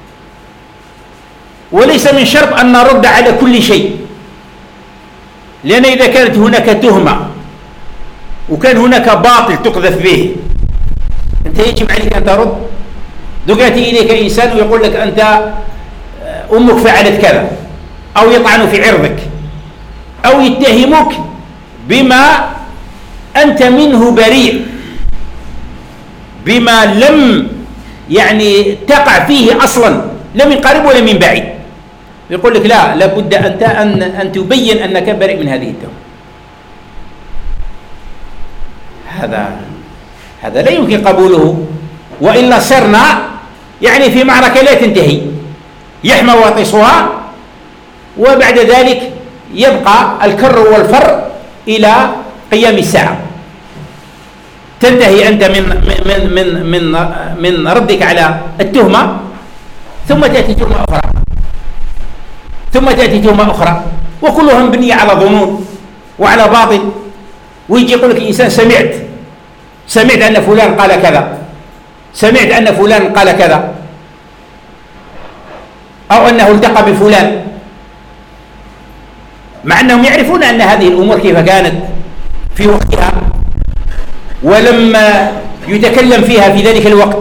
[SPEAKER 2] وليس من شرط أن نرد على كل شيء، لأن إذا كانت هناك تهمة وكان هناك باطل تقذف به أنت يجب عليك أن ترد. لو يأتي إليك إنسان ويقول لك أنت أمك فعلت كذا، أو يطعن في عرضك، أو يتهمك بما أنت منه بريء، بما لم يعني تقع فيه أصلا، لا من قريب ولا من بعيد، يقول لك لا لابد أنت أن أن تبين أنك بريء من هذه التهمة. هذا هذا لا يمكن قبوله، وإلا صرنا يعني في معركة لا تنتهي، يحمى وطيسها، وبعد ذلك يبقى الكر والفر إلى قيام الساعة. تنتهي أنت من من من من من ردك على التهمة، ثم تأتي تهمة أخرى، ثم تأتي تهمة أخرى، وكلها مبنية على ظنون وعلى باطل. ويجي يقول لك الإنسان سمعت سمعت أن فلان قال كذا، سمعت أن فلان قال كذا، أو أنه التقى بفلان. مع أنهم يعرفون أن هذه الأمور كيف كانت في وقتها، ولم يتكلم فيها في ذلك الوقت.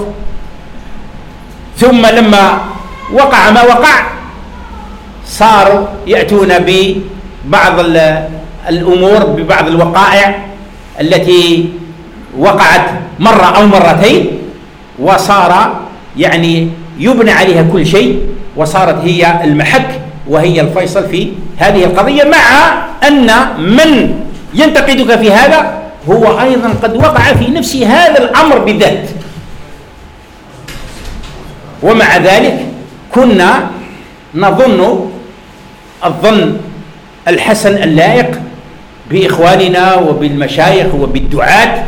[SPEAKER 2] ثم لما وقع ما وقع صاروا يأتون ببعض الأمور، ببعض الوقائع التي وقعت مرة أو مرتين، وصار يعني يبنى عليها كل شيء، وصارت هي المحك وهي الفيصل في هذه القضية، مع أن من ينتقدك في هذا هو أيضا قد وقع في نفس هذا الأمر بالذات. ومع ذلك كنا نظن الظن الحسن اللائق بإخواننا وبالمشايخ وبالدعاة،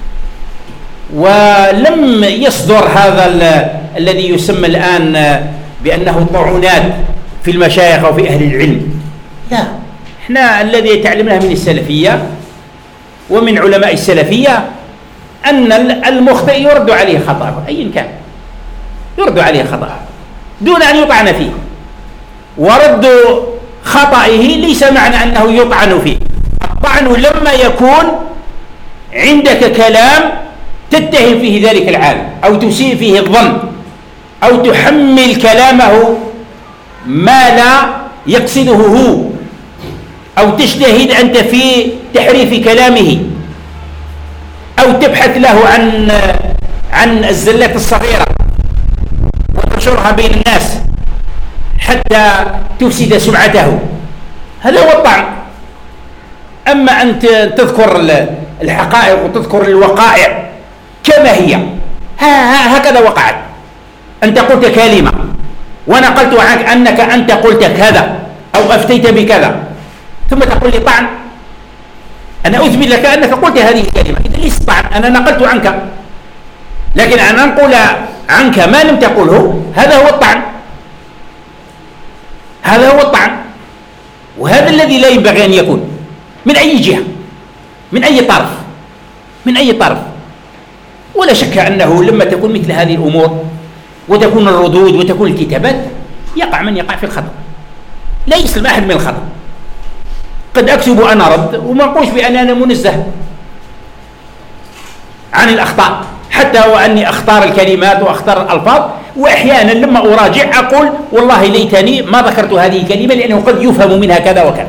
[SPEAKER 2] ولم يصدر هذا الذي يسمى الآن بأنه طعنات في المشايخ أو في أهل العلم. لا، احنا الذي تعلمناه من السلفية ومن علماء السلفية أن المخطئ يرد عليه خطأه أيا كان، يرد عليه خطأه دون أن يطعن فيه، ورد خطئه ليس معنى أنه يطعن فيه. الطعن لما يكون عندك كلام تتهم فيه ذلك العالم أو تسيء فيه الظن أو تحمل كلامه ما لا يقصده هو، أو تجتهد أنت في تحريف كلامه، أو تبحث له عن عن الزلات الصغيرة وتنشرها بين الناس حتى تفسد سمعته، هذا هو الطعن. أما أن تذكر الحقائق وتذكر الوقائع كما هي، هكذا وقعت، أنت قلت كلمة ونقلت عنك أنك أنت قلت كذا أو أفتيت بكذا، ثم تقول لي طعن. أنا أثبت لك أنك قلت هذه الكلمة، إذا ليس طعن، أنا نقلت عنك. لكن أن أنقل عنك ما لم تقله هذا هو الطعن، هذا هو الطعن. وهذا الذي لا ينبغي أن يكون من أي جهة، من أي طرف، من أي طرف. ولا شك أنه لما تكون مثل هذه الأمور وتكون الردود وتكون الكتابات يقع من يقع في الخطأ، لا يسلم أحد من الخطأ. قد أكتب أنا رد وما أقولش بأن أنا منزه عن الأخطاء، حتى وأني أختار الكلمات وأختار الألفاظ، وأحيانا لما أراجع أقول والله ليتني ما ذكرت هذه الكلمة لأنه قد يفهم منها كذا وكذا.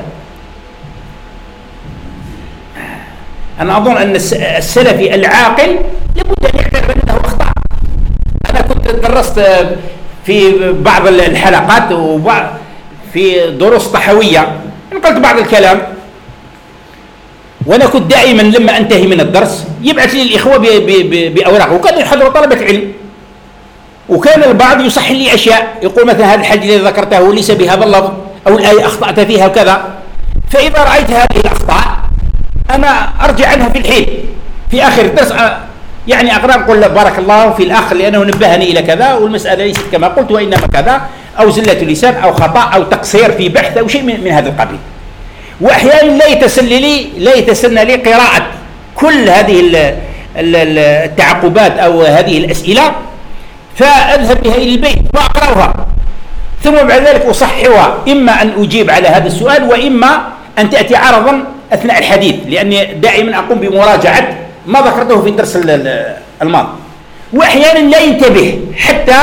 [SPEAKER 2] أنا أظن أن السلفي العاقل لابد أن يعترف أنه أخطأ. أنا كنت درست في بعض الحلقات وبعض في دروس طحوية نقلت بعض الكلام، وأنا كنت دائما لما أنتهي من الدرس يبعث لي الإخوة بأوراق، وكانوا يحضروا طلبة علم، وكان البعض يصحح لي أشياء، يقول مثلا هذا الحديث الذي ذكرته ليس بهذا اللفظ أو الآية أخطأت فيها وكذا. فإذا رأيت هذه الأخطاء أنا أرجع عنها في الحين في آخر الدرس، يعني أقرأ أقول بارك الله في الأخ لأنه نبهني إلى كذا والمسألة ليست كما قلت وإنما كذا، أو زلة لسان أو خطأ أو تقصير في بحث أو شيء من هذا القبيل. وأحيانا لا يتسنى لي لا يتسنى لي قراءة كل هذه التعقبات أو هذه الأسئلة، فأذهب بها إلى البيت وأقرأها، ثم بعد ذلك أصححها، إما أن أجيب على هذا السؤال وإما أن تأتي عرضا أثناء الحديث، لأني دائما أقوم بمراجعة ما ذكرته في الدرس الماضي. وأحيانا لا ينتبه حتى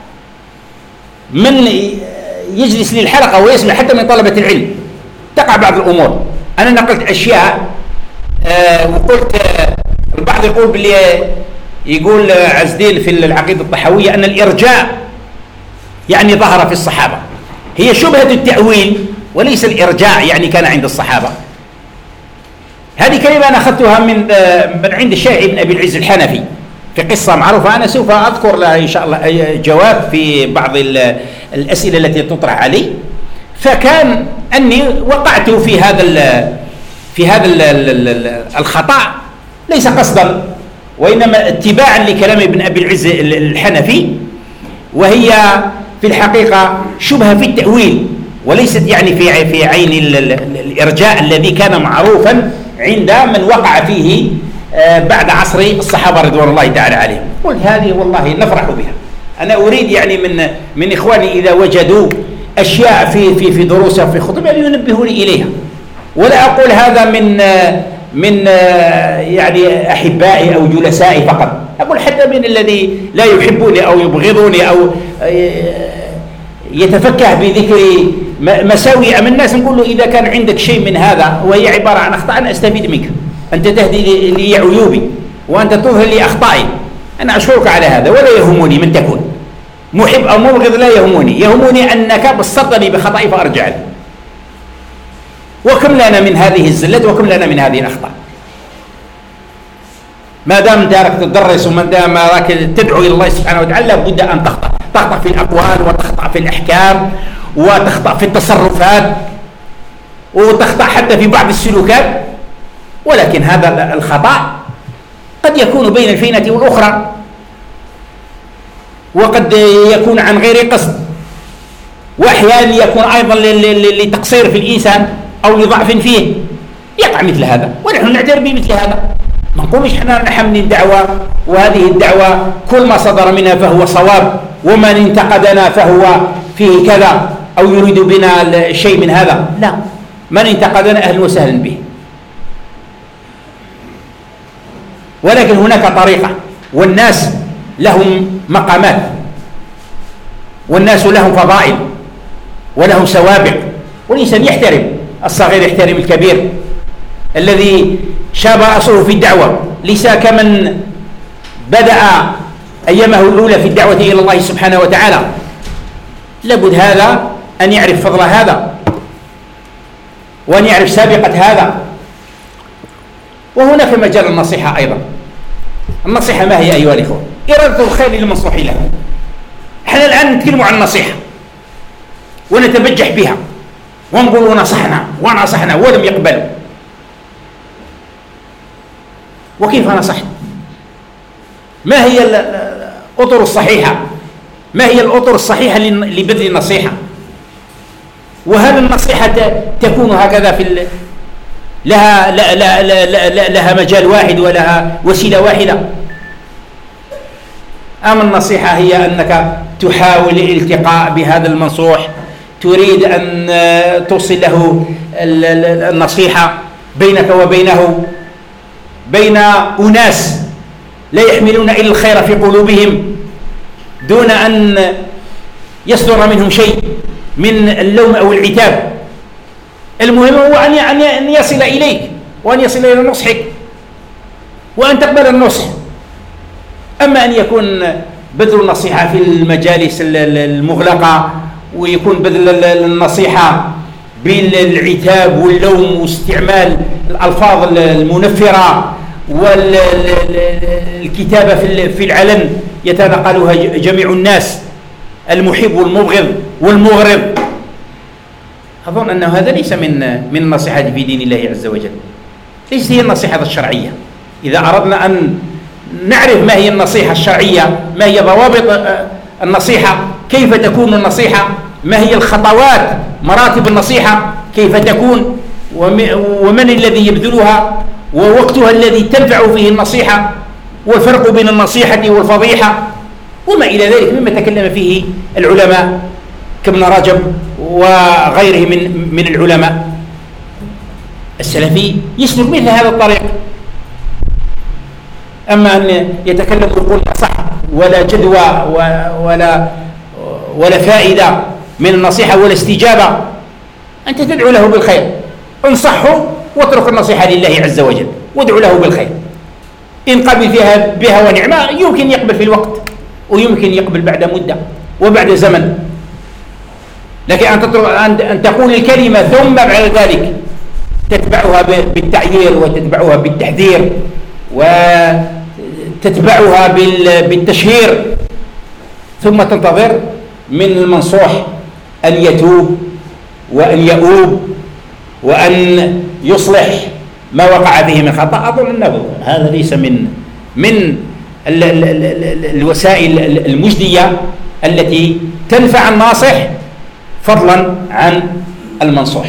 [SPEAKER 2] من يجلس للحلقة ويسمع حتى من طلبة العلم، تقع بعض الأمور. أنا نقلت أشياء آه وقلت آه البعض يقول باللي يقول عز الدين في العقيدة الطحوية أن الإرجاء يعني ظهر في الصحابة، هي شبهة التأويل وليس الإرجاء يعني كان عند الصحابة. هذه كلمة أنا أخذتها من من عند الشيخ ابن أبي العز الحنفي في قصة معروفة، أنا سوف أذكر لها إن شاء الله جواب في بعض الأسئلة التي تطرح علي. فكان أني وقعت في هذا ال في هذا ال الخطأ ليس قصدا وإنما اتباعا لكلام ابن أبي العز الحنفي، وهي في الحقيقة شبهة في التأويل وليست يعني في في عين الإرجاء الذي كان معروفا عند من وقع فيه بعد عصر الصحابة رضوان الله تعالى عليهم. قلت هذه والله نفرح بها. أنا أريد يعني من من إخواني إذا وجدوا أشياء في في في دروسهم في خطبهم أن ينبهوني إليها، ولا أقول هذا من من يعني أحبائي أو جلسائي فقط، أقول حتى من الذي لا يحبوني أو يبغضوني أو يتفكه بذكر مساوئ من الناس، نقول له إذا كان عندك شيء من هذا وهي عبارة عن أخطاء أنا أستفيد منك، أنت تهدي لي عيوبي وأنت تظهر لي أخطائي، أنا أشكرك على هذا ولا يهمني من تكون محب أو مبغض، لا يهمني، يهمني أنك بصرتني بخطئي فأرجع لي. وكم لنا من هذه الزلات وكم لنا من هذه الأخطاء. ما دام دارك تدرس وما دام راك تدعو إلى الله سبحانه وتعالى لابد أن تخطأ، تخطأ في الأقوال وتخطأ في الأحكام وتخطأ في التصرفات وتخطأ حتى في بعض السلوكات، ولكن هذا الخطأ قد يكون بين الفينة والأخرى، وقد يكون عن غير قصد، وأحيانا يكون أيضا لتقصير في الإنسان أو لضعف فيه، يقع مثل هذا ونحن نعترف بمثل هذا. ما نقومش احنا نحمل الدعوة وهذه الدعوة كل ما صدر منها فهو صواب، ومن انتقدنا فهو فيه كذا أو يريد بنا شيء من هذا، لا، من انتقدنا أهلا وسهلا به. ولكن هناك طريقة، والناس لهم مقامات، والناس لهم فضائل ولهم سوابق، والإنسان يحترم الصغير يحترم الكبير، الذي شاب رأسه في الدعوة ليس كمن بدأ أيامه الأولى في الدعوة إلى الله سبحانه وتعالى، لابد هذا أن يعرف فضل هذا وأن يعرف سابقة هذا. وهناك مجال النصيحة أيضا. النصيحة ما هي أيها الإخوة؟ إرادة الخير للمنصوح له. احنا الآن نتكلم عن النصيحة ونتبجح بها ونقول نصحنا ونصحنا ولم يقبلوا. وكيف نصحت؟ ما هي الأطر الصحيحة؟ ما هي الأطر الصحيحة لبذل النصيحة؟ وهل النصيحة تكون هكذا في لها لا لا لا لا لها مجال واحد ولها وسيلة واحدة؟ أم النصيحة هي أنك تحاول الالتقاء بهذا المنصوح، تريد أن توصل له النصيحة بينك وبينه، بين أناس لا يحملون إلا الخير في قلوبهم دون أن يصدر منهم شيء من اللوم أو العتاب. المهم هو أن يصل إليك وأن يصل إلى نصحك وأن تقبل النصح. أما أن يكون بذل النصيحة في المجالس المغلقة ويكون بذل النصيحة بالعتاب واللوم واستعمال الألفاظ المنفرة والكتابة في العلن يتناقلها جميع الناس، المحب والمبغض والمغرض، أظن أن هذا ليس من من النصيحة في دين الله عز وجل، ليس هي النصيحة الشرعية. إذا أردنا أن نعرف ما هي النصيحة الشرعية، ما هي ضوابط النصيحة، كيف تكون النصيحة، ما هي الخطوات مراتب النصيحة كيف تكون، ومن الذي يبذلها، ووقتها الذي تنفع فيه النصيحة، والفرق بين النصيحة والفضيحة، وما إلى ذلك مما تكلم فيه العلماء كابن رجب وغيره من من العلماء. السلفي يسلك مثل هذا الطريق. أما أن يتكلم ويقول صح ولا جدوى ولا ولا فائدة من النصيحة ولا استجابة، أنت تدعو له بالخير، انصحه واترك النصيحة لله عز وجل وادعو له بالخير. إن قبل فيها بها ونعمة يمكن يقبل في الوقت ويمكن يقبل بعد مدة وبعد زمن، لكن أن, أن تقول الكلمة ثم بعد ذلك تتبعها بالتعيير وتتبعها بالتحذير وتتبعها بالتشهير، ثم تنتظر من المنصوح أن يتوب وأن يؤوب وأن يصلح ما وقع فيه من خطأ، أظن أنه هذا ليس من من ال ال ال الوسائل المجدية التي تنفع الناصح فضلا عن المنصوح.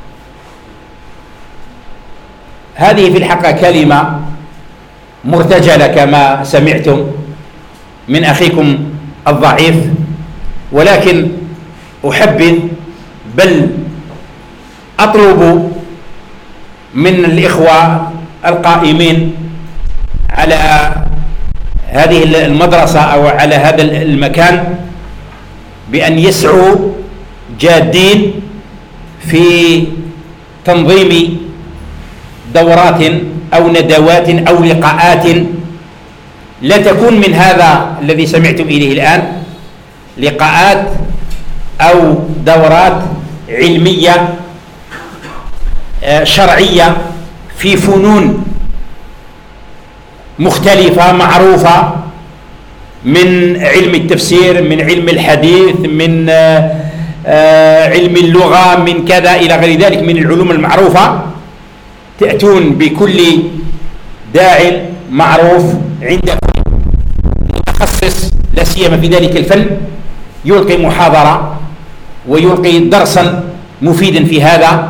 [SPEAKER 2] هذه في الحقيقة كلمة مرتجلة كما سمعتم من أخيكم الضعيف، ولكن أحبذ بل أطلب من الإخوة القائمين على هذه المدرسة أو على هذا المكان بأن يسعوا جادين في تنظيم دورات أو ندوات أو لقاءات لا تكون من هذا الذي سمعتم إليه الآن، لقاءات أو دورات علمية شرعية في فنون مختلفة معروفة، من علم التفسير، من علم الحديث، من علم اللغة، من كذا إلى غير ذلك من العلوم المعروفة. تأتون بكل داع معروف عندكم متخصص لا سيما في ذلك الفن، يلقي محاضرة ويلقي درسا مفيدا في هذا،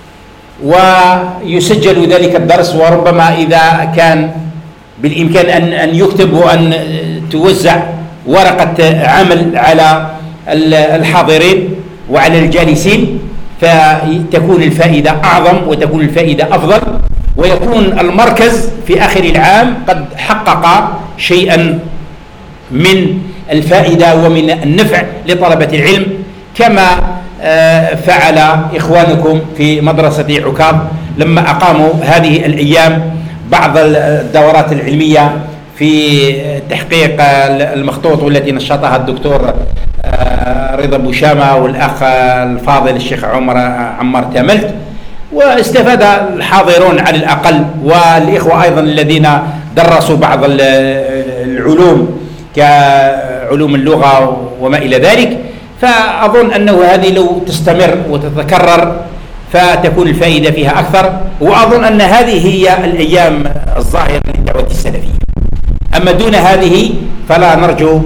[SPEAKER 2] ويسجل ذلك الدرس، وربما إذا كان بالإمكان أن أن يكتب وأن توزع ورقة عمل على الحاضرين وعلى الجالسين، فتكون الفائدة أعظم وتكون الفائدة أفضل، ويكون المركز في آخر العام قد حقق شيئا من الفائدة ومن النفع لطلبة العلم، كما فعل إخوانكم في مدرسة عكاظ لما أقاموا هذه الأيام بعض الدورات العلمية في تحقيق المخطوط والتي نشطها الدكتور رضا بوشامة والأخ الفاضل الشيخ عمر عمار تاملت، واستفاد الحاضرون على الأقل، والإخوة أيضا الذين درسوا بعض العلوم كعلوم اللغة وما إلى ذلك. فأظن أنه هذه لو تستمر وتتكرر فتكون الفائدة فيها أكثر، وأظن أن هذه هي الأيام الظاهرة للدعوة السلفية. أما دون هذه فلا نرجو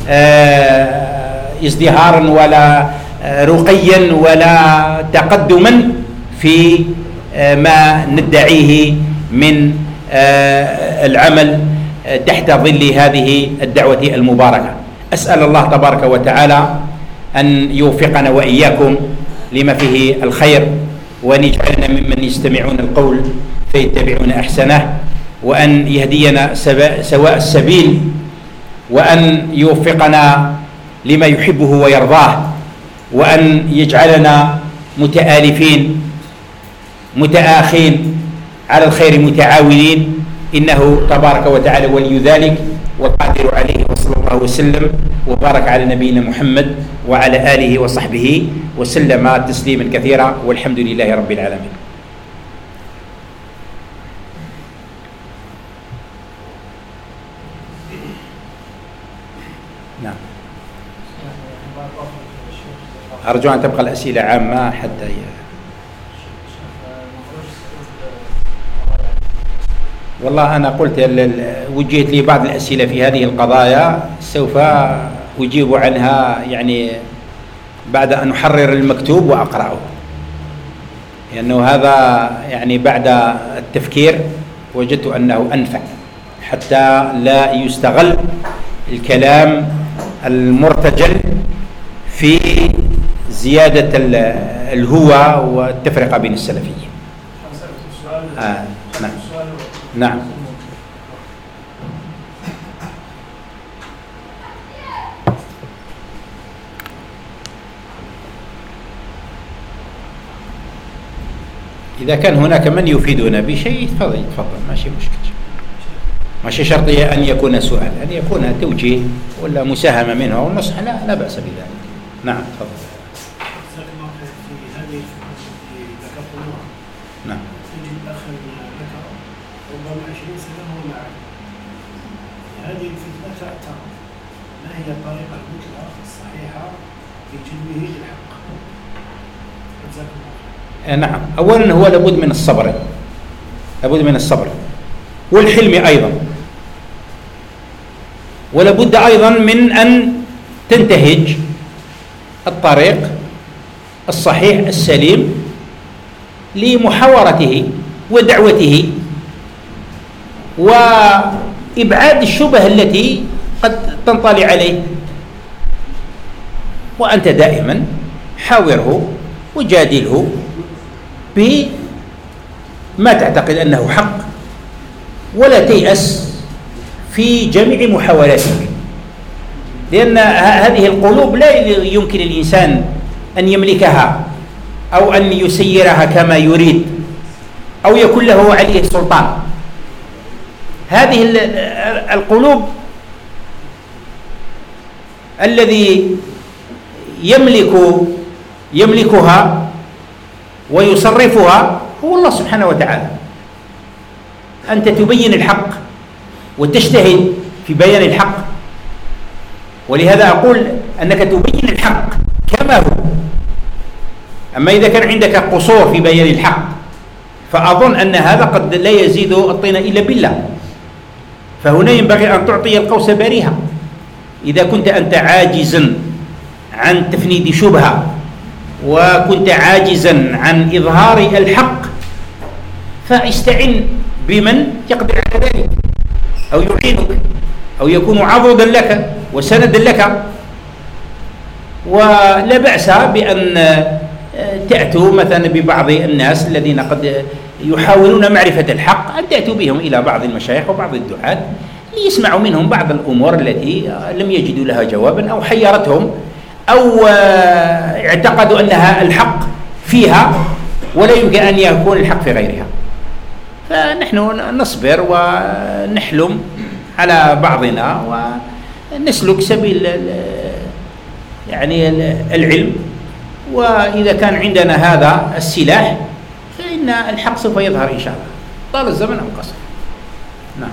[SPEAKER 2] ازدهارا ولا رقيا ولا تقدما في ما ندعيه من العمل تحت ظل هذه الدعوة المباركة. أسأل الله تبارك وتعالى أن يوفقنا وإياكم لما فيه الخير، وأن يجعلنا ممن يستمعون القول فيتبعون أحسنه، وأن يهدينا سواء السبيل، وأن يوفقنا لما يحبه ويرضاه، وأن يجعلنا متآلفين متآخين على الخير متعاونين، إنه تبارك وتعالى ولي ذلك والقادر عليه. وصلى الله وسلم وبارك على نبينا محمد وعلى آله وصحبه وسلم تسليما كثيرا، والحمد لله رب العالمين. نعم، أرجو أن تبقى الأسئلة عامة حتى ي... والله أنا قلت وجهت لي بعض الأسئلة في هذه القضايا، سوف أجيب عنها يعني بعد أن أحرر المكتوب وأقرأه، لأنه هذا يعني بعد التفكير وجدت أنه أنفع، حتى لا يستغل الكلام المرتجل في زيادة الهوى والتفرقة بين السلفيين. آه نعم نعم. إذا كان هناك من يفيدنا بشيء تفضل تفضل، ماشي مشكلة، ماشي شرطية أن يكون سؤال، أن يكون توجيه ولا مساهمة منه أو نصح، لا لا بأس بذلك. نعم تفضل. نعم.
[SPEAKER 3] ربما عشرين سنة هو معك، هذه الفتنة تأثر، ما هي الطريقة المثلى الصحيحة في جلبه للحق؟ جزاكم الله.
[SPEAKER 2] نعم، أولا هو لابد من الصبر، لابد من الصبر والحلم أيضا، ولابد أيضا من أن تنتهج الطريق الصحيح السليم لمحاورته ودعوته وإبعاد الشبه التي قد تنطلي عليه، وأنت دائما حاوره وجادله ما تعتقد أنه حق، ولا تيأس في جميع محاولاتك، لأن هذه القلوب لا يمكن الإنسان أن يملكها أو أن يسيرها كما يريد أو يكون له عليه سلطان. هذه القلوب الذي يملك يملكها ويصرفها هو الله سبحانه وتعالى. أنت تبين الحق وتجتهد في بيان الحق، ولهذا أقول أنك تبين الحق كما هو. أما إذا كان عندك قصور في بيان الحق فأظن أن هذا قد لا يزيد الطين إلا بالله. فهنا ينبغي أن تعطي القوس بريها. إذا كنت أنت عاجزا عن تفنيد شبهة وكنت عاجزا عن إظهار الحق فاستعن بمن يقدر على ذلك أو يعينك أو يكون عضدا لك وسندا لك. ولا بأس بأن تأتوا مثلا ببعض الناس الذين قد يحاولون معرفة الحق، أن تأتوا بهم إلى بعض المشايخ وبعض الدعاة ليسمعوا منهم بعض الأمور التي لم يجدوا لها جوابا أو حيرتهم أو اعتقدوا أنها الحق فيها ولا يمكن أن يكون الحق في غيرها. فنحن نصبر ونحلم على بعضنا ونسلك سبيل يعني العلم، وإذا كان عندنا هذا السلاح فإن الحق سوف يظهر إن شاء الله طال الزمن أو قصر. نعم.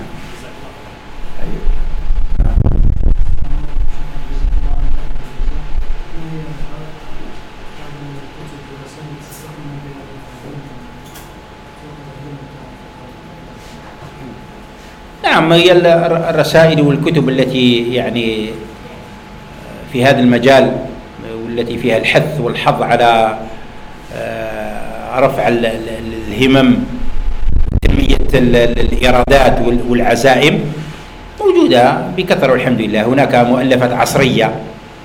[SPEAKER 2] نعم، هي الرسائل والكتب التي يعني في هذا المجال والتي فيها الحث والحظ على رفع الهمم وتنمية الإرادات والعزائم موجودة بكثرة والحمد لله. هناك مؤلفات عصرية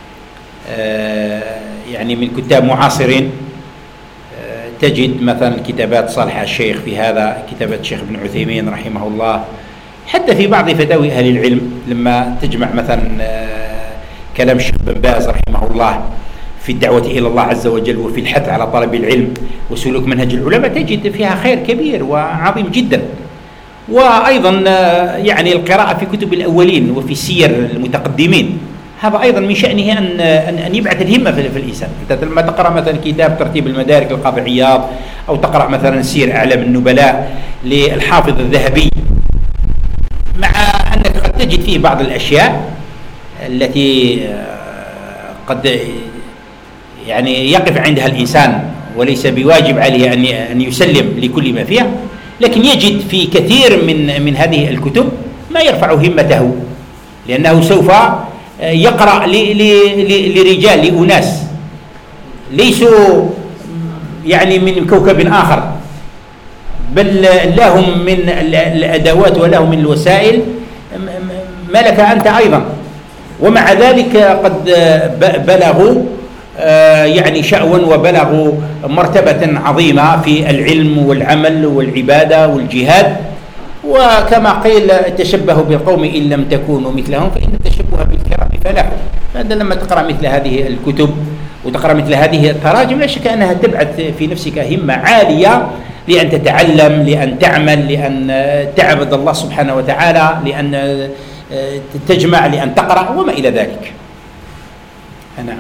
[SPEAKER 2] يعني من كتاب معاصرين، تجد مثلا كتابات صالح الشيخ في هذا، كتابات الشيخ ابن عثيمين رحمه الله، حتى في بعض فتاوي أهل العلم لما تجمع مثلا كلام الشيخ بن باز رحمه الله في الدعوة إلى الله عز وجل وفي الحث على طلب العلم وسلوك منهج العلماء، تجد فيها خير كبير وعظيم جدا. وأيضا يعني القراءة في كتب الأولين وفي سير المتقدمين، هذا أيضا من شأنه أن أن يبعث الهمة في الإنسان. أنت لما تقرأ مثلا كتاب ترتيب المدارك للقاضي عياض أو تقرأ مثلا سير أعلام النبلاء للحافظ الذهبي، مع أنك قد تجد فيه بعض الأشياء التي قد يعني يقف عندها الإنسان وليس بواجب عليه أن أن يسلم لكل ما فيها، لكن يجد في كثير من من هذه الكتب ما يرفع همته، لأنه سوف يقرأ لرجال لأناس ليسوا يعني من كوكب آخر، بل لهم من الأدوات ولهم من الوسائل ما لك أنت أيضا. ومع ذلك قد بلغوا يعني شأوا وبلغوا مرتبة عظيمة في العلم والعمل والعبادة والجهاد. وكما قيل تشبهوا بالقوم إن لم تكونوا مثلهم فإن التشبه بالكرام فلاح. فأنت لما تقرأ مثل هذه الكتب وتقرأ مثل هذه التراجم لا شك أنها تبعث في نفسك همة عالية لأن تتعلم، لأن تعمل، لأن تعبد الله سبحانه وتعالى، لأن تجمع، لأن تقرأ وما إلى ذلك. نعم.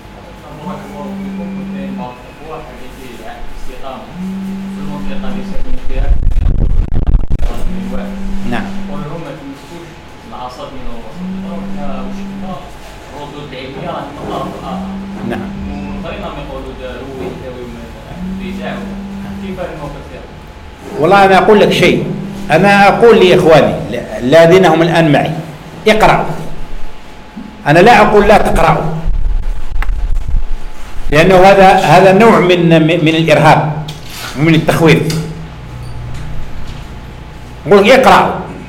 [SPEAKER 2] نعم. نعم. والله أنا أقول لك شيء، أنا أقول لإخواني الذين هم الآن معي اقرأوا. أنا لا أقول لا تقرأوا، لأنه هذا هذا نوع من من الإرهاب ومن التخويف. أقول اقرأوا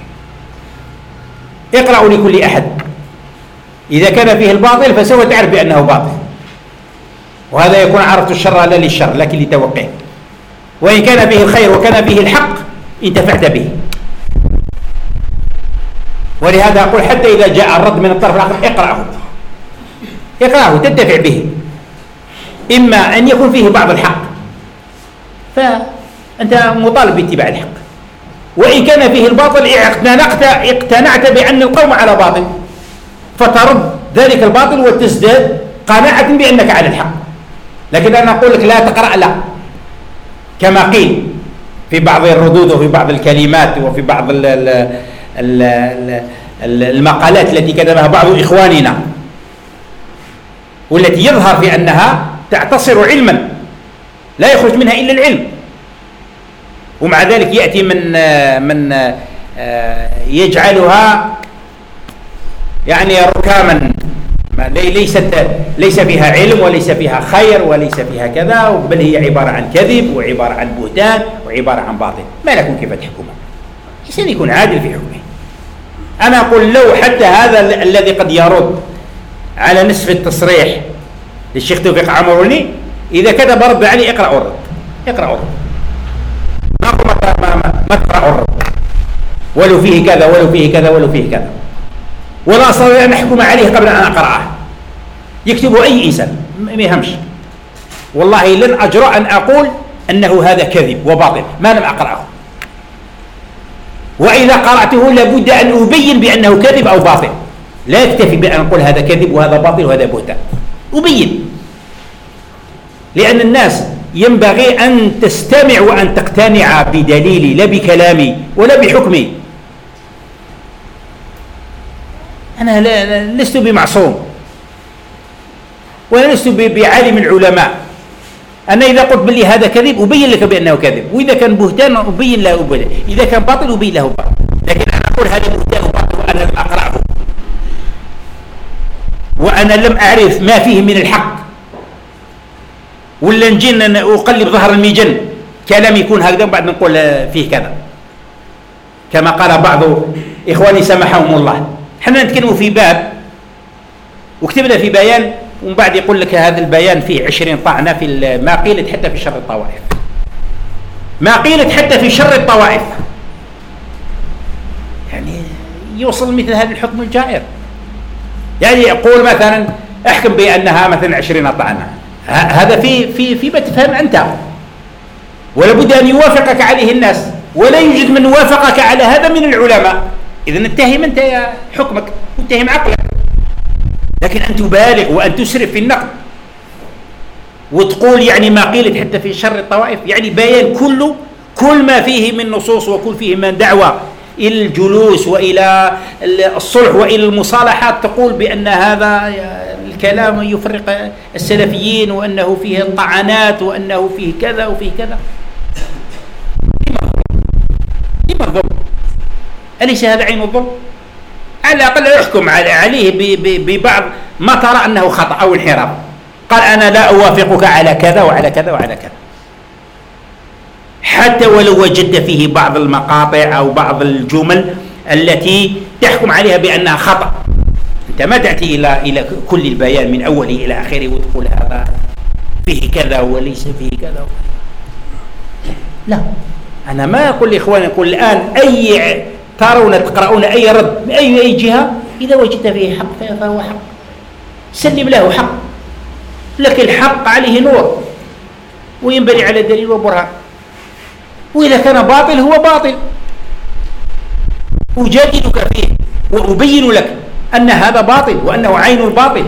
[SPEAKER 2] اقرأوا لكل أحد، إذا كان فيه الباطل فسوف تعرف بأنه باطل، وهذا يكون عرفت الشر لا للشر لكن لتوقيه. وإن كان فيه الخير وكان فيه الحق انتفعت به. ولهذا أقول حتى إذا جاء الرد من الطرف الآخر اقرأه اقرأه تنتفع به، إما أن يكون فيه بعض الحق فأنت مطالب باتباع الحق، وإن كان فيه الباطل اقتنعت, اقتنعت بأن القوم على باطل فترد ذلك الباطل وتزداد قناعة بأنك على الحق. لكن أنا أقول لك لا تقرأ لا، كما قيل في بعض الردود وفي بعض الكلمات وفي بعض ال ال ال ال المقالات التي كتبها بعض إخواننا والتي يظهر في أنها تعتصر علما لا يخرج منها إلا العلم، ومع ذلك يأتي من من يجعلها يعني ركاما ليست ليس فيها علم وليس فيها خير وليس فيها كذا، بل هي عبارة عن كذب وعبارة عن بهتان وعبارة عن باطل. ما لكم كيف تحكمون؟ الإنسان يكون عادل في حكمه. أنا أقول لو حتى هذا الذي قد يرد على نصف التصريح للشيخ توفيق عمروني إذا كتب رد عليه اقرأوا الرد، اقرأوا الرد، ما ما ما, ما تقرأوا الرد ولو فيه كذا ولو فيه كذا ولو فيه كذا، ولا أستطيع أن أحكم عليه قبل أن أقرأه. يكتبه أي إنسان ما يهمش، والله لن أجرأ أن أقول أنه هذا كذب وباطل ما لم أقرأه، وإذا قرأته لابد أن أبين بأنه كذب أو باطل، لا يكتفي بأن أقول هذا كذب وهذا باطل وهذا بهتان، أبين. لأن الناس ينبغي أن تستمع وأن تقتنع بدليلي لا بكلامي ولا بحكمي. أنا لا لست بمعصوم ولا لست بعالم العلماء. أنا إذا قلت بلي هذا كذب أبين لك بأنه كذب، وإذا كان بهتان أبين له أبين، إذا كان باطل أبين له باطل. لكن أنا أقول هذا بهتان وباطل وأنا لم أقرأه وأنا لم أعرف ما فيه من الحق، ولا نجي أقلب ظهر الميجن كلام يكون هكذا وبعد نقول فيه كذا، كما قال بعض إخواني سمحهم الله. حنا نتكلموا في باب وكتبنا في بيان ومن بعد يقول لك هذا البيان فيه عشرين طعنة في ما قيلت حتى في شر الطوائف، ما قيلت حتى في شر الطوائف. يعني يوصل مثل هذا الحكم الجائر، يعني يقول مثلا احكم بأنها مثلا عشرين طعنة، هذا في في في بتفهم أنت، ولا بد أن يوافقك عليه الناس، ولا يوجد من وافقك على هذا من العلماء. إذن اتهم أنت يا حكمك واتهم عقلك. لكن أن تبالغ وأن تسرف في النقد وتقول يعني ما قيلت حتى في شر الطوائف، يعني بيان كله كل ما فيه من نصوص وكل فيه من دعوة إلى الجلوس وإلى الصلح وإلى المصالحات، تقول بأن هذا الكلام يفرق السلفيين وأنه فيه طعنات وأنه فيه كذا وفيه كذا. لما الظلم؟ أليس هذا عين الظلم؟ على الأقل يحكم عليه ببعض ما ترى أنه خطأ أو انحراف، قال أنا لا أوافقك على كذا وعلى كذا وعلى كذا، حتى ولو وجدت فيه بعض المقاطع أو بعض الجمل التي تحكم عليها بأنها خطأ. أنت ما تأتي إلى إلى كل البيان من أوله إلى آخره وتقول هذا فيه كذا وليس فيه كذا. لا، أنا ما أقول لإخواني أقول الآن أي ترون تقرؤون أي رد من أي أي جهة إذا وجدت فيه حق فهو حق، سلم له حق، لكن الحق عليه نور وينبني على دليل وبرهان، وإذا كان باطل هو باطل أجادلك فيه وأبين لك أن هذا باطل وأنه عين الباطل،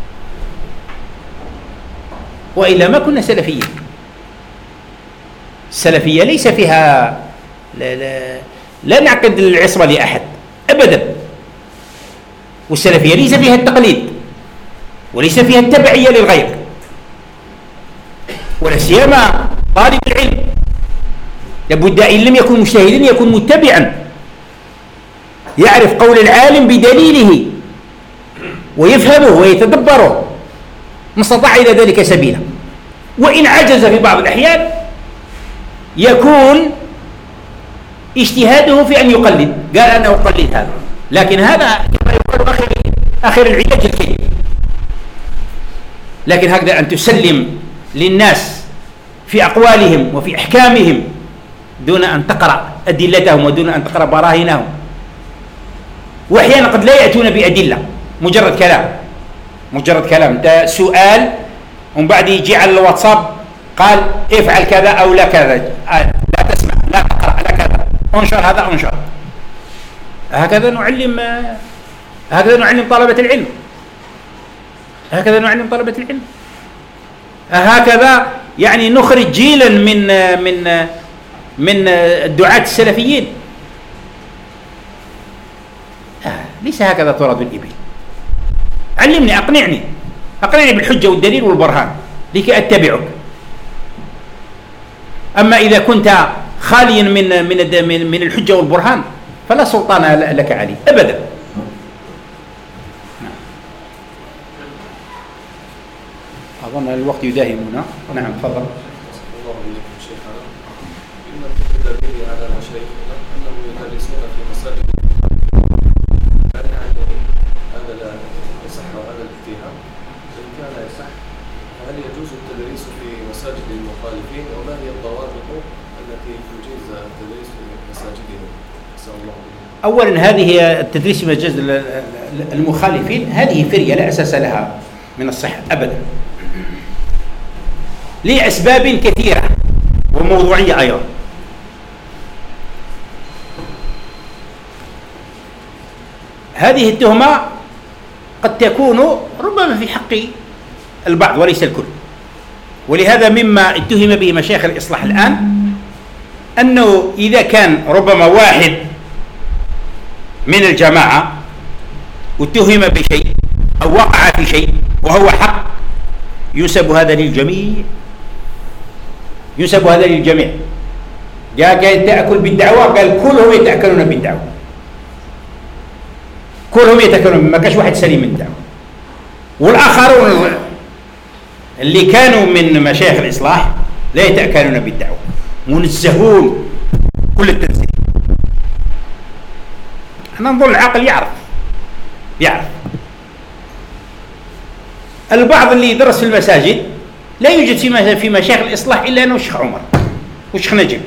[SPEAKER 2] وإلا ما كنا سلفيين. السلفية ليس فيها لا, لا, لا نعقد العصمة لأحد أبدا، والسلفية ليس فيها التقليد وليس فيها التبعية للغير، ولا سيما طالب العلم لابد إن لم يكن مجتهدا يكون متبعا، يعرف قول العالم بدليله ويفهمه ويتدبره ما استطاع إلى ذلك سبيلا. وإن عجز في بعض الأحيان يكون اجتهاده في أن يقلد، قال أنا أقلد هذا، لكن هذا كما يقول آخر آخر العلاج الكذب. لكن هكذا أن تسلم للناس في أقوالهم وفي أحكامهم دون أن تقرأ أدلتهم ودون أن تقرأ براهينهم، وأحيانا قد لا يأتون بأدلة، مجرد كلام مجرد كلام أنت سؤال ومن بعد يجي على الواتساب قال افعل كذا أو لا كذا، لا تسمع لا تقرأ لا كذا، انشر هذا انشر. هكذا نعلم هكذا نعلم طلبة العلم هكذا نعلم طلبة العلم هكذا يعني نخرج جيلا من من من الدعاة السلفيين. آه ليس هكذا تراد الإبل. علمني أقنعني أقنعني بالحجة والدليل والبرهان لكي أتبعك. أما إذا كنت خاليا من من من الحجة والبرهان فلا سلطان لك علي أبدا. أظن الوقت يداهمنا. نعم تفضل.
[SPEAKER 4] على مشايخنا أنهم يدرسون في مساجد، هل يعني هذا لا يصح وهذا الاتهام؟ إن كان يصح فهل يجوز التدريس في مساجد المخالفين، وما هي الضوابط التي تجيز التدريس في مساجدهم؟ نسأل الله.
[SPEAKER 2] أولا هذه التدريس في مساجد المخالفين هذه فرية لا أساس لها من الصحة أبدا، لأسباب كثيرة وموضوعية أيضا. هذه التهمة قد تكون ربما في حق البعض وليس الكل، ولهذا مما اتهم به مشايخ الإصلاح الآن أنه إذا كان ربما واحد من الجماعة اتهم بشيء أو وقع في شيء وهو حق ينسب هذا للجميع ينسب هذا للجميع. جاء قال تأكل بالدعوة، قال كلهم يتأكلون بالدعوة، كلهم يتأكلون، ما كانش واحد سليم من الدعوة. والآخرون اللي كانوا من مشايخ الإصلاح لا يتأكلون بالدعوة، منزهون كل التنزيه. احنا نظن العقل يعرف يعرف البعض اللي يدرس في المساجد لا يوجد في في مشايخ الإصلاح إلا أنه شيخ عمر وشيخ نجم،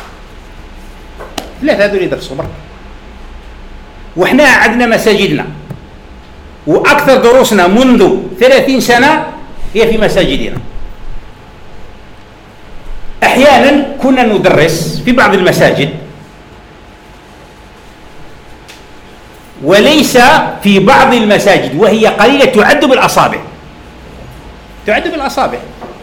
[SPEAKER 2] لا هذول يدرسوا برا. وإحنا عندنا مساجدنا وأكثر دروسنا منذ ثلاثين سنة هي في مساجدنا. أحيانا كنا ندرس في بعض المساجد وليس في بعض المساجد، وهي قليلة تعد بالأصابع تعد بالأصابع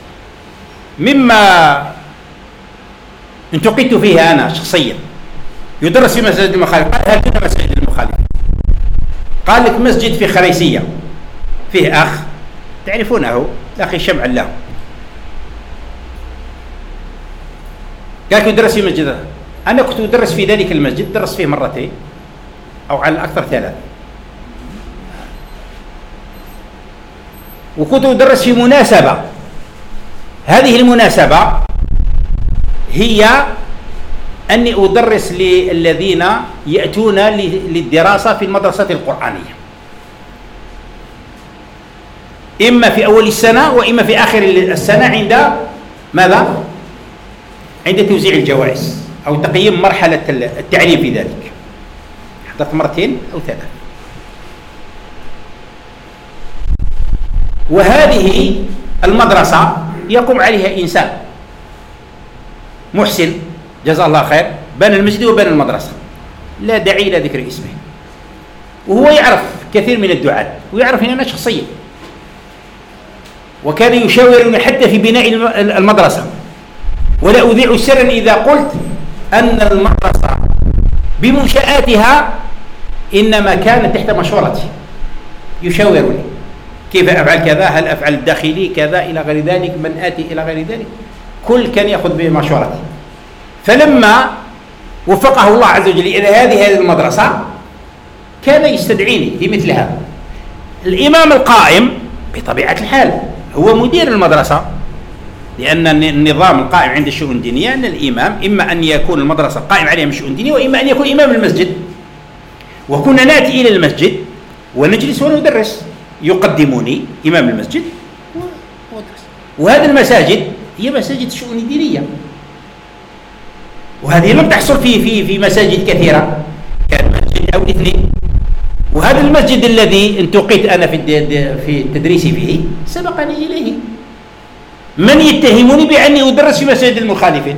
[SPEAKER 2] مما انتقدت فيها أنا شخصيا. يدرس في مساجد المخالف، قال هل كنا مساجد المخالف؟ قال لك مسجد في خريسية فيه أخ تعرفونه الأخ شمع الله، قال يدرس في مسجد. أنا كنت أدرس في ذلك المسجد، درس فيه مرتين أو على الأكثر ثلاث، وكنت أدرس في مناسبة. هذه المناسبة هي أني أدرس للذين يأتون للدراسة في المدرسة القرآنية، إما في أول السنة وإما في آخر السنة عند ماذا؟ عند توزيع الجوائز أو تقييم مرحلة التعليم في ذلك. حضرت مرتين أو ثلاث. وهذه المدرسة يقوم عليها إنسان محسن جزاه الله خير، بنى المسجد وبنى المدرسة، لا داعي إلى ذكر اسمه، وهو يعرف كثير من الدعاة ويعرفني أنا شخصيا، وكان يشاورني حتى في بناء المدرسة. ولا أذيع سرا إذا قلت أن المدرسة بمنشآتها إنما كانت تحت مشورتي، يشاورني كيف أفعل كذا، هل أفعل الداخلي كذا إلى غير ذلك، من آتي إلى غير ذلك، كل كان يأخذ بمشورتي. فلما وفقه الله عز وجل إلى هذه هذه المدرسة كان يستدعيني في مثل هذا. الإمام القائم بطبيعة الحال هو مدير المدرسة، لأن النظام القائم عند الشؤون الدينية أن الإمام إما أن يكون المدرسة قائم عليها من الشؤون الدينية وإما أن يكون إمام المسجد. وكنا نأتي إلى المسجد ونجلس وندرس، يقدموني إمام المسجد وأدرس. وهذه المساجد هي مساجد الشؤون الدينية، وهذه لم تحصل في في في مساجد كثيرة، كان مسجد أو اثنين. وهذا المسجد الذي انتقيت أنا في في التدريس فيه سبقني إليه. من يتهمني بأني أدرس في مساجد المخالفين،